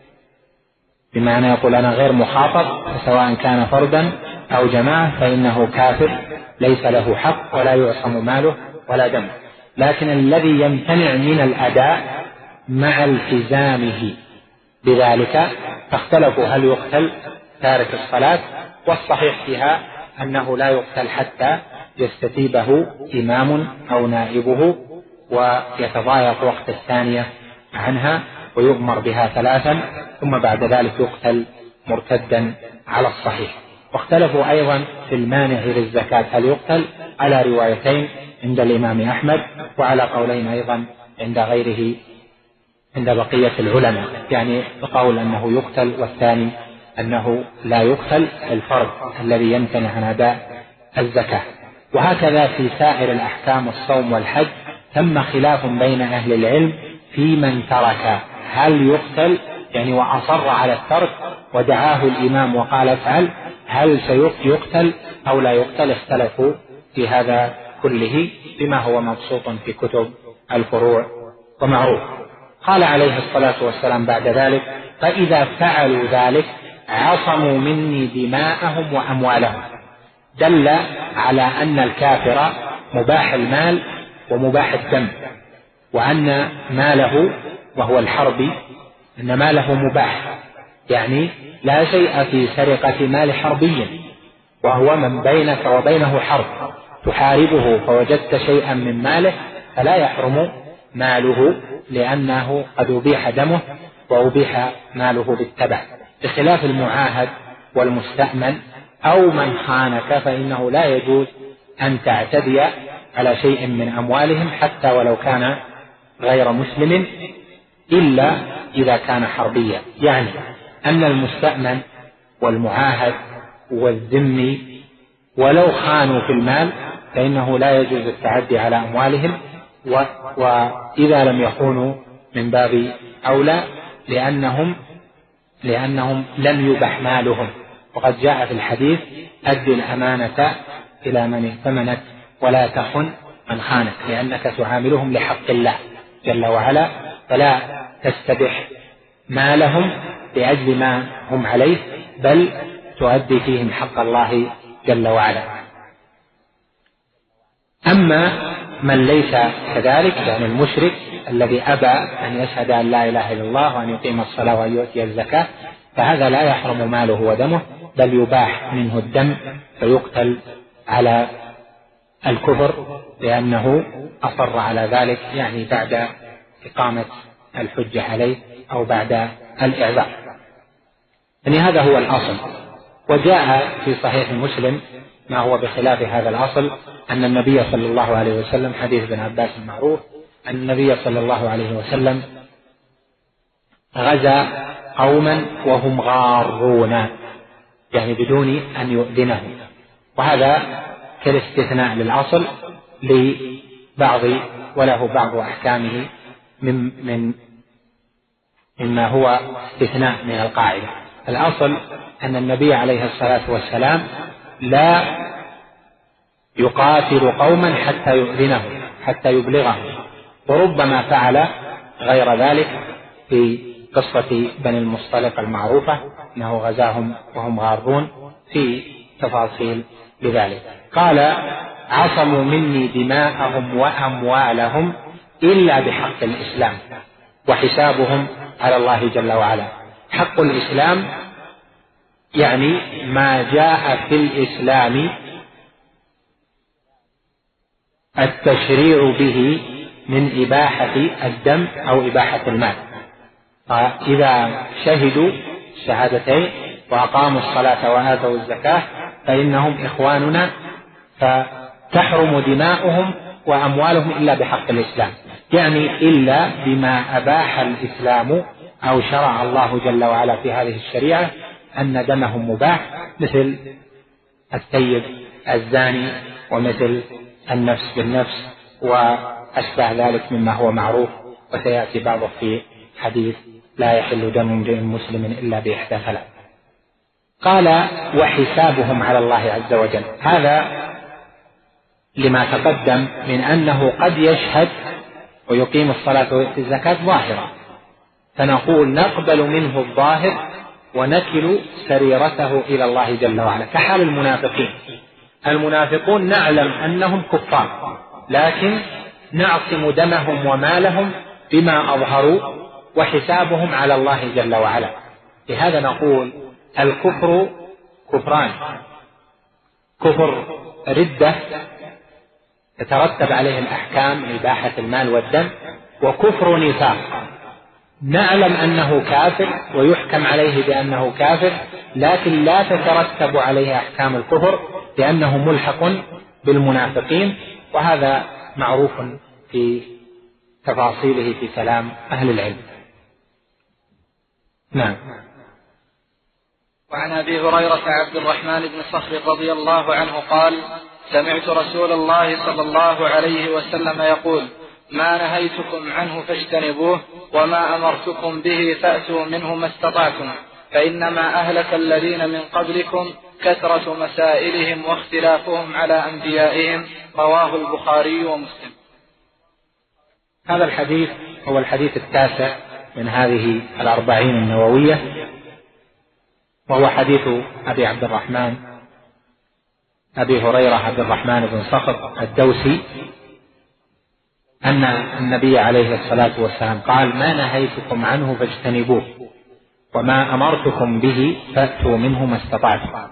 بمعنى يقول أنا غير مخاطب سواء كان فردا أو جماعة فإنه كافر ليس له حق ولا يعصم ماله ولا دمه. لكن الذي يمتنع من الأداء مع التزامه بذلك فاختلفوا هل يقتل تارك الصلاة، والصحيح فيها أنه لا يقتل حتى يستتيبه إمام أو نائبه ويتضايق وقت الثانية عنها ويؤمر بها ثلاثا ثم بعد ذلك يقتل مرتدا على الصحيح. واختلفوا أيضا في المانع للزكاة هل يقتل، على روايتين عند الإمام أحمد وعلى قولين أيضا عند غيره عند بقية العلماء، يعني قول أنه يقتل والثاني أنه لا يقتل، الفرد الذي يمتنع عن أداء الزكاة. وهكذا في سائر الأحكام الصوم والحج تم خلاف بين أهل العلم في من ترك هل يقتل يعني وأصر على الترك ودعاه الإمام وقال افعل، هل سيقتل أو لا يقتل. اختلفوا في هذا كله بما هو مبسوط في كتب الفروع ومعروف. قال عليه الصلاة والسلام بعد ذلك فإذا فعلوا ذلك عصموا مني دماءهم وأموالهم، دل على أن الكافر مباح المال ومباح الدم، وأن ماله وهو الحربي أن ماله مباح، يعني لا شيء في سرقة مال حربي وهو من بينك وبينه حرب تحاربه فوجدت شيئا من ماله فلا يحرم ماله لأنه قد أبيح دمه وأبيح ماله بالتبع، بخلاف المعاهد والمستأمن أو من خانك فإنه لا يجوز أن تعتدي على شيء من أموالهم حتى ولو كان غير مسلم إلا إذا كان حربيا. يعني أن المستأمن والمعاهد والذمي ولو خانوا في المال فإنه لا يجوز التعدي على أموالهم، و... وإذا لم يخونوا من باب أولى لأنهم لأنهم لم يبح مالهم. وقد جاء في الحديث: أد الأمانة إلى من ائتمنك ولا تخن من خانك، لأنك تعاملهم لحق الله جل وعلا، فلا تستبح مالهم لأجل ما هم عليه، بل تؤدي فيهم حق الله جل وعلا. أما من ليس كذلك، يعني المشرك الذي أبى أن يشهد أن لا إله إلا الله وأن يقيم الصلاة وأن يؤتي الزكاة، فهذا لا يحرم ماله ودمه، بل يباح منه الدم فيقتل على الكفر لأنه أصر على ذلك، يعني بعد إقامة الحجة عليه أو بعد الإعذار. يعني هذا هو الأصل. وجاء في صحيح مسلم ما هو بخلاف هذا الأصل، أن النبي صلى الله عليه وسلم، حديث ابن عباس المعروف، أن النبي صلى الله عليه وسلم غزا قوما وهم غارون، يعني بدون أن يؤذنهم، وهذا كالاستثناء للأصل لبعض وله بعض أحكامه من من مما هو استثناء من القاعدة. الأصل أن النبي عليه الصلاة والسلام لا يقاتل قوما حتى يؤذنهم، حتى يبلغهم، وربما فعل غير ذلك في قصة بني المصطلق المعروفة، أنه غزاهم وهم غارون، في تفاصيل لذلك. قال: عصموا مني دماءهم وأموالهم إلا بحق الإسلام وحسابهم على الله جل وعلا. حق الإسلام يعني ما جاء في الإسلام التشريع به من إباحة الدم أو إباحة المال. فإذا شهدوا الشهادتين وأقاموا الصلاة وآتوا الزكاة فإنهم إخواننا، فتحرم دماؤهم وأموالهم إلا بحق الإسلام، يعني إلا بما أباح الإسلام أو شرع الله جل وعلا في هذه الشريعة أن دمهم مباح، مثل الثيب الزاني، ومثل النفس بالنفس، وأشبه ذلك مما هو معروف، وسيأتي بعضه في حديث: لا يحل دم امرئ مسلم إلا بإحدى ثلاث. قال: وحسابهم على الله عز وجل. هذا لما تقدم من أنه قد يشهد ويقيم الصلاة ويؤتي الزكاة ظاهرة، فنقول نقبل منه الظاهر ونكل سريرته إلى الله جل وعلا، كحال المنافقين. المنافقون نعلم أنهم كفار، لكن نعصم دمهم ومالهم بما أظهروا، وحسابهم على الله جل وعلا. لهذا نقول الكفر كفران: كفر ردة تترتب عليه الأحكام إباحة المال والدم، وكفر نفاق نعلم أنه كافر ويحكم عليه بأنه كافر، لكن لا تترتب عليه أحكام الكفر لأنه ملحق بالمنافقين، وهذا معروف في تفاصيله في كلام أهل العلم. نعم. وعن أبي هريرة عبد الرحمن بن صخر رضي الله عنه قال: سمعت رسول الله صلى الله عليه وسلم يقول: ما نهيتكم عنه فاجتنبوه، وما أمرتكم به فأتوا منه ما استطعتم، فإنما أهلك الذين من قبلكم كثرة مسائلهم واختلافهم على أنبيائهم. رواه البخاري ومسلم. هذا الحديث هو الحديث التاسع من هذه الأربعين النووية، وهو حديث أبي عبد الرحمن أبي هريرة عبد الرحمن بن صخر الدوسي أن النبي عليه الصلاة والسلام قال: ما نهيتكم عنه فاجتنبوه، وما أمرتكم به فأتوا منه ما استطعتم.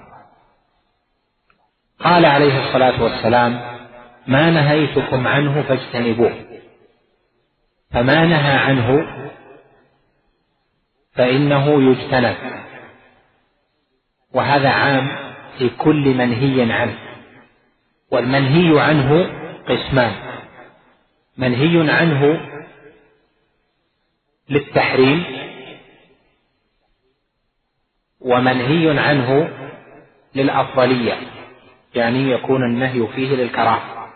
قال عليه الصلاة والسلام: ما نهيتكم عنه فاجتنبوه، فما نهى عنه فإنه يجتنب، وهذا عام في كل منهي عنه. والمنهي عنه قسمان: منهي عنه للتحريم، ومنهي عنه للأفضلية، يعني يكون النهي فيه للكراهة.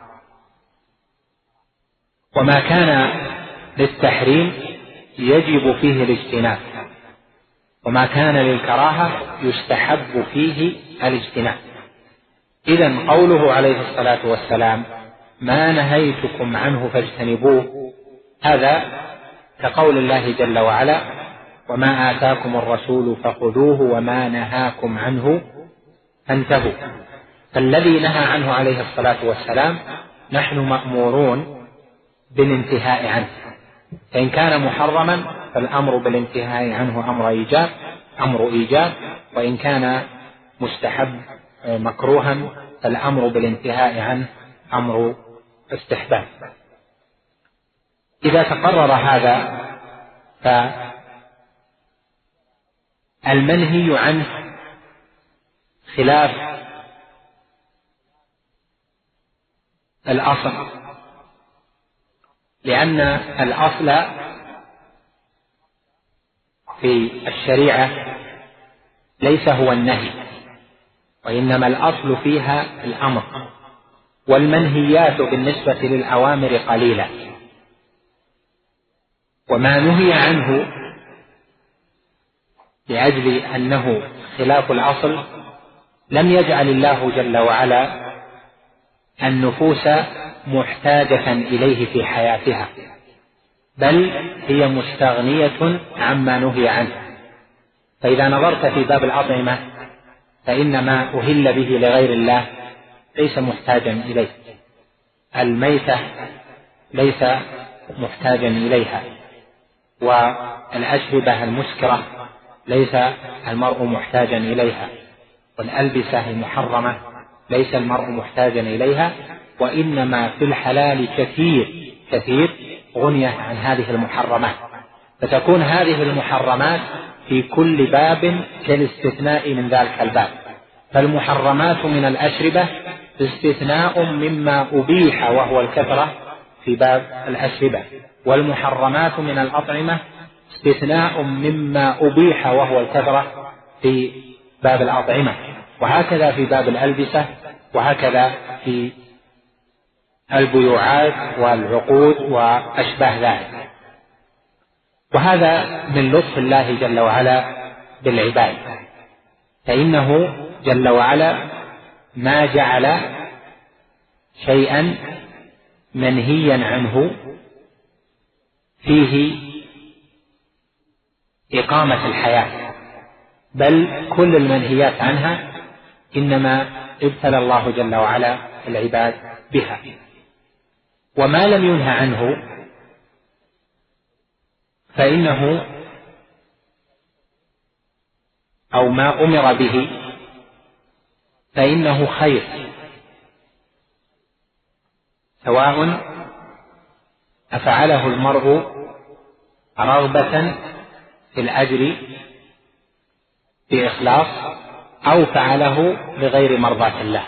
وما كان للتحريم يجب فيه الاجتناب، وما كان للكراهة يستحب فيه الاجتناب. إذن قوله عليه الصلاة والسلام: ما نهيتكم عنه فاجتنبوه، هذا كقول الله جل وعلا: وما آتاكم الرسول فخذوه وما نهاكم عنه فانتهوا. فالذي نهى عنه عليه الصلاة والسلام نحن مأمورون بالانتهاء عنه، فإن كان محرما فالأمر بالانتهاء عنه أمر إيجاب أمر إيجاب وإن كان مستحب مكروها فالأمر بالانتهاء عنه أمر استحباب. إذا تقرر هذا فالمنهي عنه خلاف الأصل، لأن الأصل في الشريعة ليس هو النهي، وإنما الأصل فيها الأمر، والمنهيات بالنسبة للأوامر قليلة. وما نهي عنه لأجل أنه خلاف الأصل لم يجعل الله جل وعلا النفوس محتاجة إليه في حياتها، بل هي مستغنية عما نهي عنه. فإذا نظرت في باب الأطعمة فإن ما أهل به لغير الله ليس محتاجا إليه، الميتة ليس محتاجا إليها، والأشربة المسكرة ليس المرء محتاجا إليها، والألبسة المحرمة ليس المرء محتاجا إليها، وإنما في الحلال كثير كثير غنية عن هذه المحرمات. فتكون هذه المحرمات في كل باب كالاستثناء من ذلك الباب. فالمحرمات من الأشربة استثناء مما أبيح وهو الكثرة في باب الأشربة، والمحرمات من الأطعمة استثناء مما أبيح وهو الكثرة في باب الأطعمة، وهكذا في باب الألبسة، وهكذا في البيوعات والعقود وأشباه ذلك. وهذا من لطف الله جل وعلا بالعباد، فإنه جل وعلا ما جعل شيئا منهيا عنه فيه إقامة الحياة، بل كل المنهيات عنها إنما ابتلى الله جل وعلا العباد بها. وما لم ينهى عنه فإنه أو ما أمر به فإنه خير، سواء أفعله المرء رغبة في الأجر بإخلاص أو فعله لغير مرضاة الله.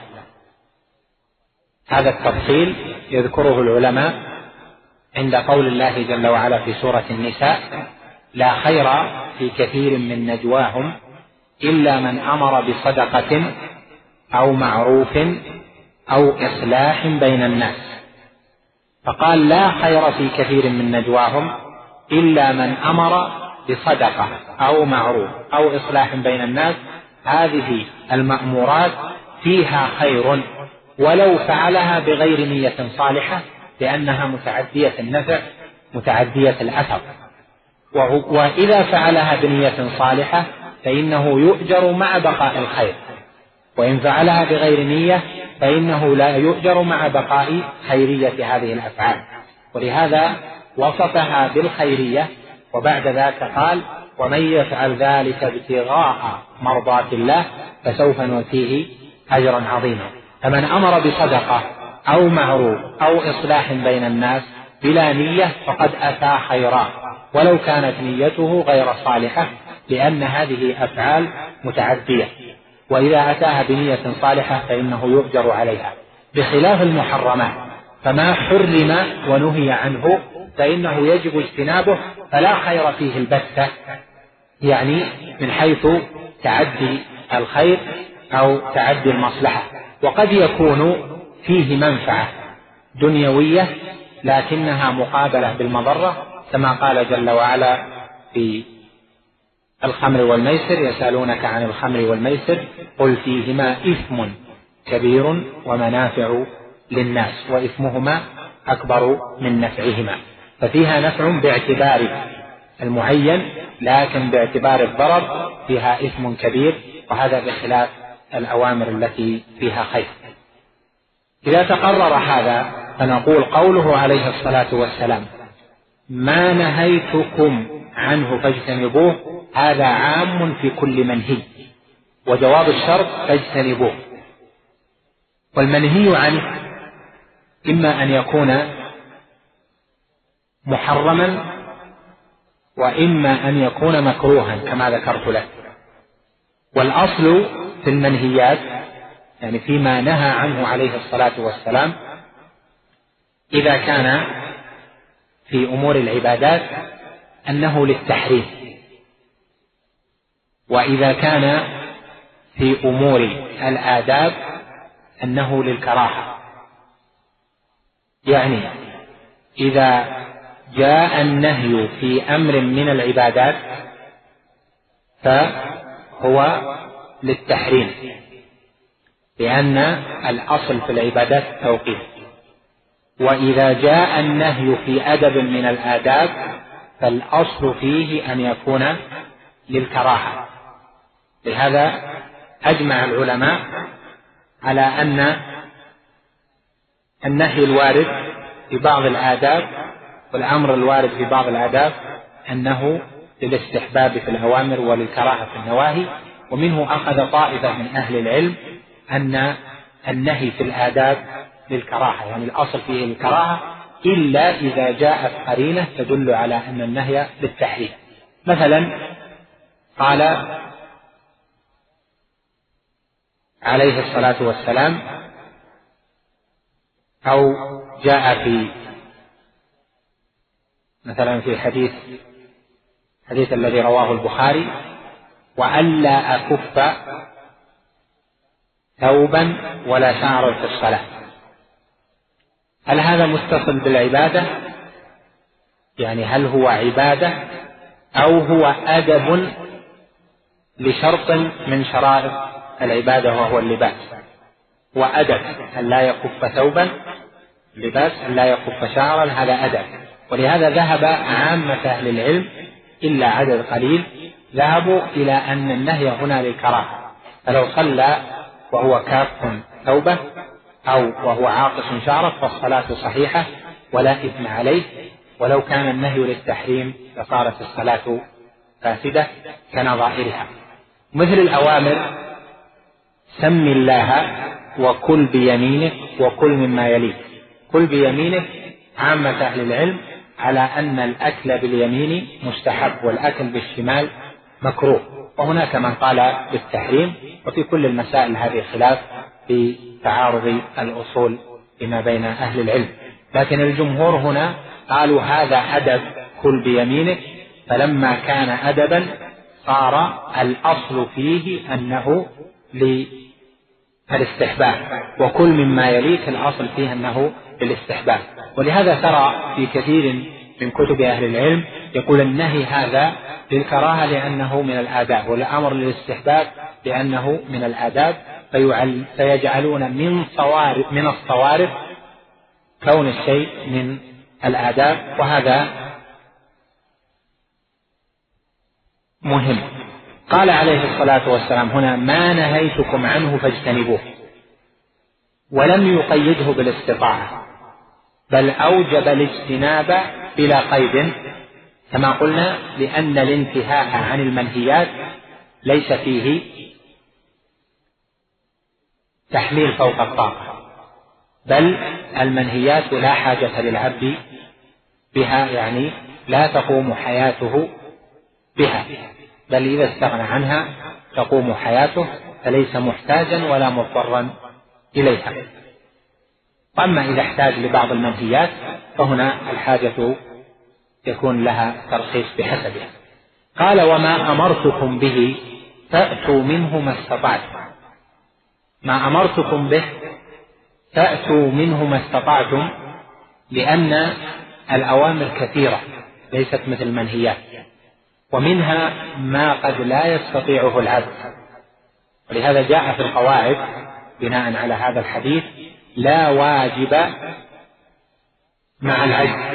هذا التفصيل يذكره العلماء عند قول الله جل وعلا في سورة النساء: لا خير في كثير من نجواهم إلا من أمر بصدقة أو معروف أو إصلاح بين الناس. فقال: لا خير في كثير من نجواهم إلا من أمر بصدقة أو معروف أو إصلاح بين الناس. هذه المأمورات فيها خير ولو فعلها بغير نية صالحة، لأنها متعدية النفع متعدية الأثر. وإذا فعلها بنية صالحة فإنه يؤجر مع بقاء الخير، وإن فعلها بغير نية فإنه لا يؤجر مع بقاء خيرية هذه الأفعال. ولهذا وصفها بالخيرية، وبعد ذلك قال: ومن يفعل ذلك ابتغاء مرضات الله فسوف نؤتيه أجرا عظيما. فمن أمر بصدقة أو معروف أو إصلاح بين الناس بلا نية فقد أتى خيرا ولو كانت نيته غير صالحة، لأن هذه أفعال متعدية، وإذا أتاها بنية صالحة فإنه يؤجر عليها، بخلاف المحرمات فما حرم ونهي عنه فإنه يجب اجتنابه، فلا خير فيه البتة، يعني من حيث تعدي الخير أو تعدي المصلحة. وقد يكون فيه منفعة دنيوية لكنها مقابلة بالمضرة، كما قال جل وعلا في الخمر والميسر: يسألونك عن الخمر والميسر قل فيهما إثم كبير ومنافع للناس وإثمهما أكبر من نفعهما. ففيها نفع باعتبار المعين، لكن باعتبار الضرر فيها إثم كبير، وهذا بخلاف الأوامر التي فيها خير. إذا تقرر هذا فنقول قوله عليه الصلاة والسلام: ما نهيتكم عنه فاجتنبوه، هذا عام في كل منهي، وجواب الشرط فاجتنبوه. والمنهي عنه إما أن يكون محرما وإما أن يكون مكروها كما ذكرت لك. والأصل في المنهيات يعني فيما نهى عنه عليه الصلاة والسلام إذا كان في أمور العبادات أنه للتحريم، وإذا كان في أمور الآداب أنه للكراهة. يعني إذا جاء النهي في أمر من العبادات فهو للتحريم، لأن الأصل في العبادات التوقيف. وإذا جاء النهي في أدب من الآداب فالأصل فيه أن يكون للكراهة. لهذا أجمع العلماء على أن النهي الوارد في بعض الآداب والأمر الوارد في بعض الآداب أنه للاستحباب في الأوامر وللكراهة في النواهي. ومنه أخذ طائفة من أهل العلم أن النهي في الآداب للكراهة، يعني الأصل فيه الكراهة إلا إذا جاءت قرينة تدل على أن النهي للتحريم. مثلا قال عليه الصلاة والسلام أو جاء في مثلا في حديث حديث الذي رواه البخاري: وألا أكف ثوبا ولا شعرا في الصلاة. هل هذا متصل بالعبادة؟ يعني هل هو عبادة أو هو أدب لشرط من شرائط العبادة وهو اللباس؟ وأدب أن لا يكف ثوبا، لباس أن لا يكف شعرا، هذا أدب. ولهذا ذهب عامة أهل العلم إلا عدد قليل ذهبوا إلى أن النهي هنا للكراهة، فلو صلى وهو كاف ثوبه أو وهو عاقص شعره فالصلاة صحيحة ولا إثم عليه، ولو كان النهي للتحريم فصارت الصلاة فاسدة كنظائرها. مثل الأوامر: سم الله وكل بيمينك وكل مما يليك. كل بيمينك عامة أهل العلم على أن الأكل باليمين مستحب والأكل بالشمال مكروه، وهناك من قال بالتحريم. وفي كل المسائل هذه خلاف في تعارض الأصول فيما بين أهل العلم، لكن الجمهور هنا قالوا هذا أدب كل بيمينك، فلما كان أدبا صار الأصل فيه أنه للاستحباب، وكل مما يليك الأصل فيه أنه للاستحباب. ولهذا ترى في كثير من كتب أهل العلم يقول النهي هذا للكراهة لأنه من الآداب، والأمر للاستحباب لأنه من الآداب، فيجعلون من صوارف من الصوارف كون الشيء من الآداب، وهذا مهم. قال عليه الصلاة والسلام هنا: ما نهيتكم عنه فاجتنبوه، ولم يقيده بالاستطاعة، بل أوجب الاجتناب بلا قيد، كما قلنا، لأن الانتهاء عن المنهيات ليس فيه تحميل فوق الطاقة، بل المنهيات لا حاجة للعبد بها يعني لا تقوم حياته بها، بل إذا استغنى عنها تقوم حياته، فليس محتاجا ولا مضطرا إليها. أما إذا احتاج لبعض المنهيات فهنا الحاجة يكون لها ترخيص بحسبها. قال: وما أمرتكم به فأتوا منه ما استطعتم. ما أمرتكم به فأتوا منه ما استطعتم، لأن الأوامر كثيرة ليست مثل المنهيات، ومنها ما قد لا يستطيعه العبد، ولهذا جاء في القواعد بناء على هذا الحديث: لا واجب مع العجز،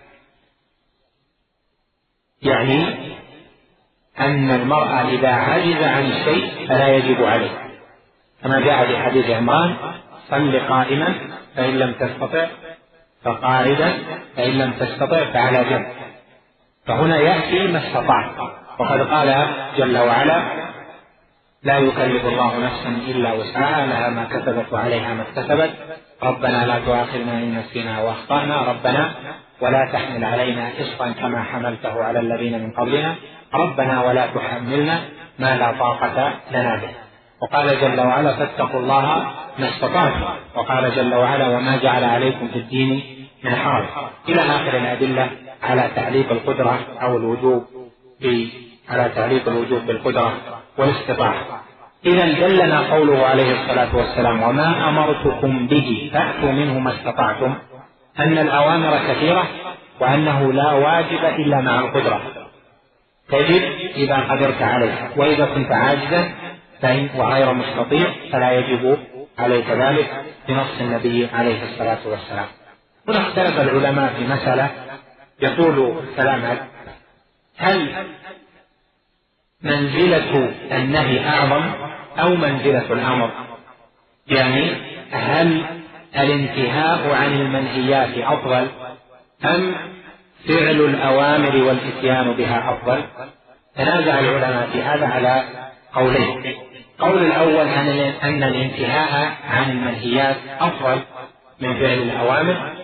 يعني أن المرأة إذا عجز عن الشيء فلا يجب عليه، كما جاء في حديث عمران: صل قائما فإن لم تستطع فقاعدا فإن لم تستطع فعلى جنب. فهنا يأتي ما استطعت، وقد قال جل وعلا: لا يكلف الله نفسا إلا وسعها، لها ما كسبت وعليها ما اكتسبت، ربنا لا تؤاخذنا إن نسينا وأخطأنا، ربنا ولا تحمل علينا إصرا كما حملته على الذين من قبلنا، ربنا ولا تحملنا ما لا طاقة لنا به. وقال جل وعلا: فاتقوا الله ما استطعتم، وقال جل وعلا: وما جعل عليكم في الدين من حرج، إلى آخر الأدلة على تعليق القدرة أو الوجوب على تعليق الوجوب بالقدرة والاستطاعة. إذا دلنا قوله عليه الصلاة والسلام: وما أمرتكم به فأتوا منه ما استطعتم، أن الأوامر كثيرة، وأنه لا واجب إلا مع القدرة، تجب إذا قدرت عليه، وإذا كنت عاجزا وغير مستطيع فلا يجب عليك ذلك بنص النبي عليه الصلاة والسلام. هنا اختلف العلماء في مسألة يطول الكلام: هل منزلة النهي أعظم أو منزلة الأمر؟ يعني هل الانتهاء عن المنهيات أفضل أم فعل الأوامر والإتيان بها أفضل؟ تنازع العلماء في هذا على قولين. قول الأول أن الانتهاء عن المنهيات أفضل من فعل الأوامر،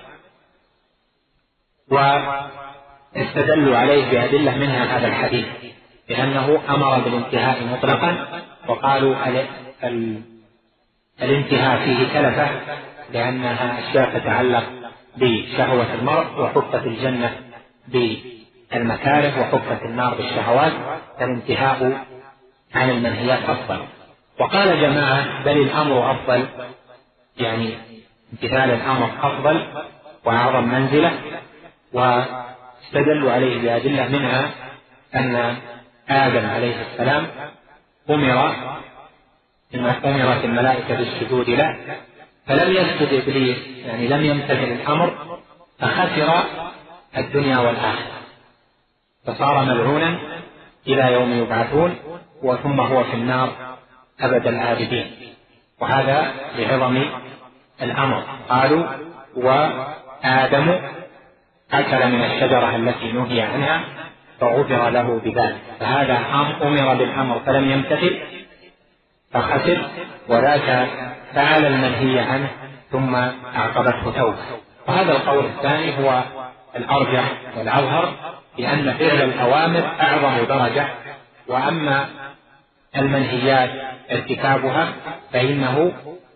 واستدلوا عليه بأدلة منها هذا الحديث، لأنه أمر بالانتهاء مطلقا، وقالوا الانتهاء فيه تلفة، لأنها أشياء تتعلق بشهوة المرء، وحفت الجنة بالمكاره وحفت النار بالشهوات، فالانتهاء عن المنهيات أفضل. وقال جماعة: بل الأمر أفضل، يعني امتثال الأمر أفضل وأعظم منزلة، واستدلوا عليه بأدلة منها أن آدم عليه السلام أمر أمرت الملائكة بالسجود له فلم يسجد إبليس، يعني لم يمتثل الأمر، فخسر الدنيا والآخرة، فصار ملعونا إلى يوم يبعثون، وثم هو في النار أبد الآبدين. وهذا لعظم الأمر. قالوا: وآدم أكل من الشجرة التي نهي عنها فغفر له بذلك، فهذا أمر بالأمر فلم يمتثل فخسر، وذاك فعل المنهي عنه ثم أعقبته توبة. وهذا القول الثاني هو الأرجح والأظهر، لأن فعل الأوامر أعظم درجة، وأما المنهيات ارتكابها فإنه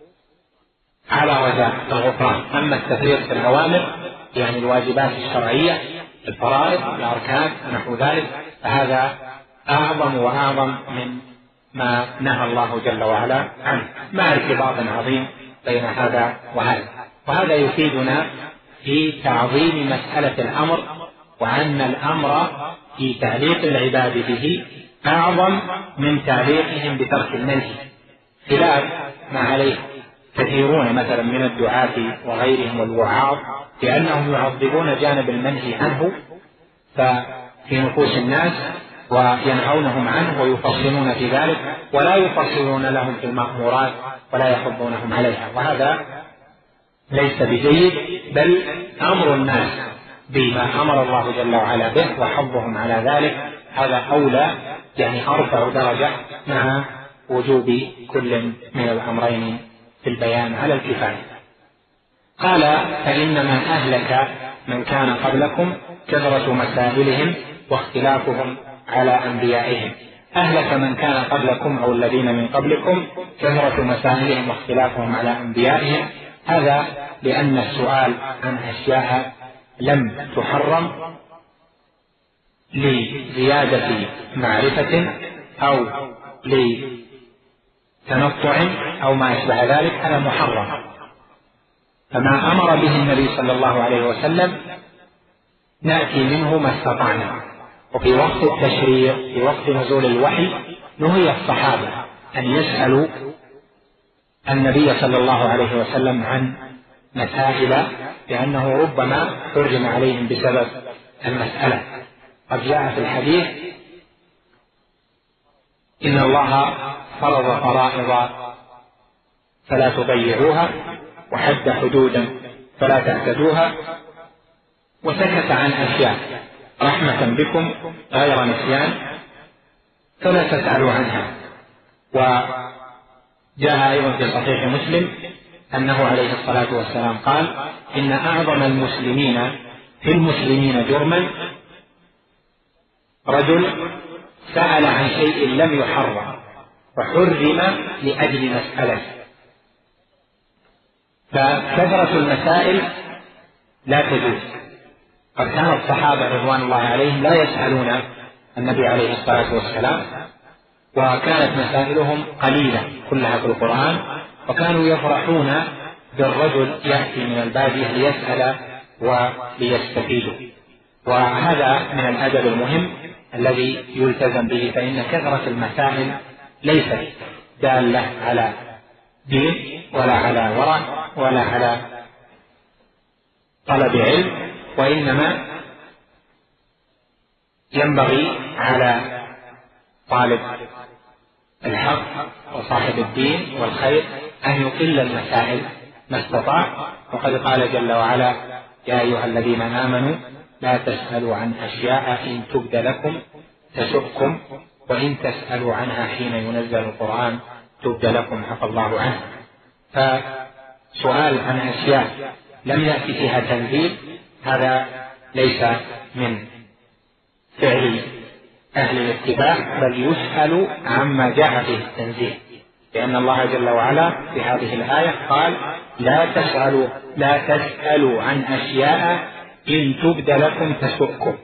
على رجاء الغفران. أما التفريط في الأوامر يعني الواجبات الشرعية، الفرائض، الأركان، نحو ذلك، فهذا أعظم وأعظم من ما نهى الله جل وعلا عنه، مع ارتباط عظيم بين هذا وهذا. وهذا يفيدنا في تعظيم مسألة الأمر، وأن الأمر في تعليق العباد به أعظم من تعليقهم بترك المنهي، خلاف ما عليه كثيرون مثلا من الدعاة وغيرهم والوعاظ، لأنهم يعظمون جانب المنهي عنه ففي نفوس الناس وينهونهم عنه ويفصلون في ذلك، ولا يفصلون لهم في المأمورات ولا يحضونهم عليها، وهذا ليس بجيد، بل أمر الناس بما أمر الله جل وعلا به وحضهم على ذلك هذا أولى، يعني أرفع درجة، مع وجوب كل من الأمرين في البيان على الكفاية. قال: فإنما أهلك من كان قبلكم كثرة مسائلهم واختلافهم على أنبيائهم. أهلك من كان قبلكم أو الذين من قبلكم كثرة مسائلهم واختلافهم على أنبيائهم. هذا لأن السؤال عن أشياء لم تحرم لزيادة معرفة أو لتنطع أو ما يشبه ذلك، هذا محرم. فما أمر به النبي صلى الله عليه وسلم نأتي منه ما استطعنا. وفي وقت التشريع في وقت نزول الوحي نهي الصحابة أن يسألوا النبي صلى الله عليه وسلم عن مسائل لأنه ربما حرم عليهم بسبب المسألة. قد جاء في الحديث إن الله فرض فرائض فلا تضيعوها وحد حدودا فلا تعتدوها وسكت عن أشياء رحمة بكم غير نسيان فلا تسألوا عنها. وجاء أيضا في صحيح مسلم أنه عليه الصلاة والسلام قال إن أعظم المسلمين في المسلمين جرما رجل سأل عن شيء لم يحرم وحرم لأجل مسألة. فكثرة المسائل لا تجوز. قد كان الصحابة رضوان الله عليهم لا يسألون النبي عليه الصلاة والسلام، وكانت مسائلهم قليلة كلها في القرآن، وكانوا يفرحون بالرجل يأتي من البادية ليسأل وليستفيدوا. وهذا من الأدب المهم الذي يلتزم به، فإن كثرة المسائل ليست دالة على دين ولا على ورع ولا على طلب علم، وإنما ينبغي على طالب الحق وصاحب الدين والخير أن يقل المسائل ما استطاع. وقد قال جل وعلا يا أيها الذين آمنوا لا تسألوا عن أشياء إن تبد لكم تسؤكم وإن تسألوا عنها حين ينزل القرآن تبد لكم عفى الله عنه. فسؤال عن أشياء لم يأتي فيها تنزيل هذا ليس من فعل أهل الاتباع، بل يسأل عما جاء فيه التنزيل، لأن الله جل وعلا في هذه الآية قال لا تسألوا لا تسألوا عن أشياء إن تبد لكم تسؤكم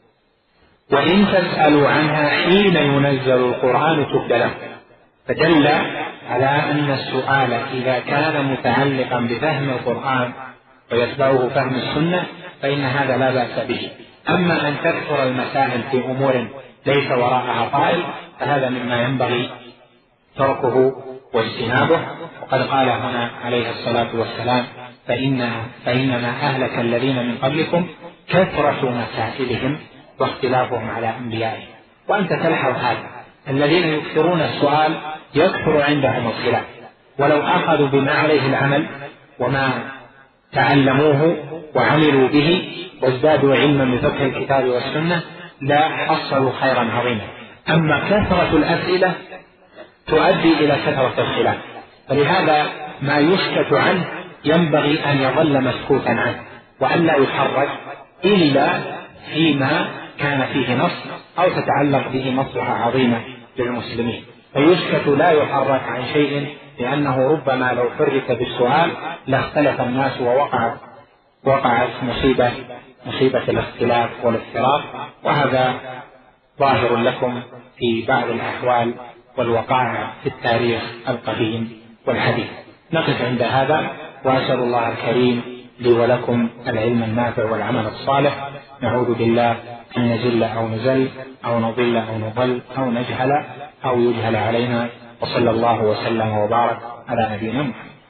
وإن تسألوا عنها حين ينزل القرآن تبد لكم. فدل على أن السؤال إذا كان متعلقا بفهم القرآن ويتبعه فهم السنة فإن هذا لا بأس به. أما أن تكثر المسائل في أمور ليس وراءها قائل فهذا مما ينبغي تركه واجتنابه. وقد قال هنا عليه الصلاة والسلام فإن فإنما أهلك الذين من قبلكم كثرة مسائلهم واختلافهم على أنبيائهم. وأنت تلحظ هذا، الذين يكثرون السؤال يكثر عندهم الخلاف، ولو أخذوا بما عليه العمل وما تعلموه وعملوا به وازدادوا علما بفقه الكتاب والسنة لا حصلوا خيرا عظيما. أما كثرة الأسئلة تؤدي إلى كثرة الخلاف، فلهذا ما يسكت عنه ينبغي أن يظل مسكوتا عنه وأن لا يحرج إلا فيما كان فيه نص أو تتعلق به مصلحة عظيمة للمسلمين. فيسكت لا يحرك عن شيء لأنه ربما لو حرك بالسؤال لاختلف الناس ووقعت وقعت مصيبة مصيبة الاختلاف والافتراق. وهذا ظاهر لكم في بعض الأحوال والوقائع في التاريخ القديم والحديث. نقف عند هذا، وأسأل الله الكريم لي ولكم العلم النافع والعمل الصالح. نعوذ بالله أن نزل أو نزل أو نضل أو نضل أو نجهل أو يجهل علينا. وصلى الله وسلم وبارك على نبينا محمد.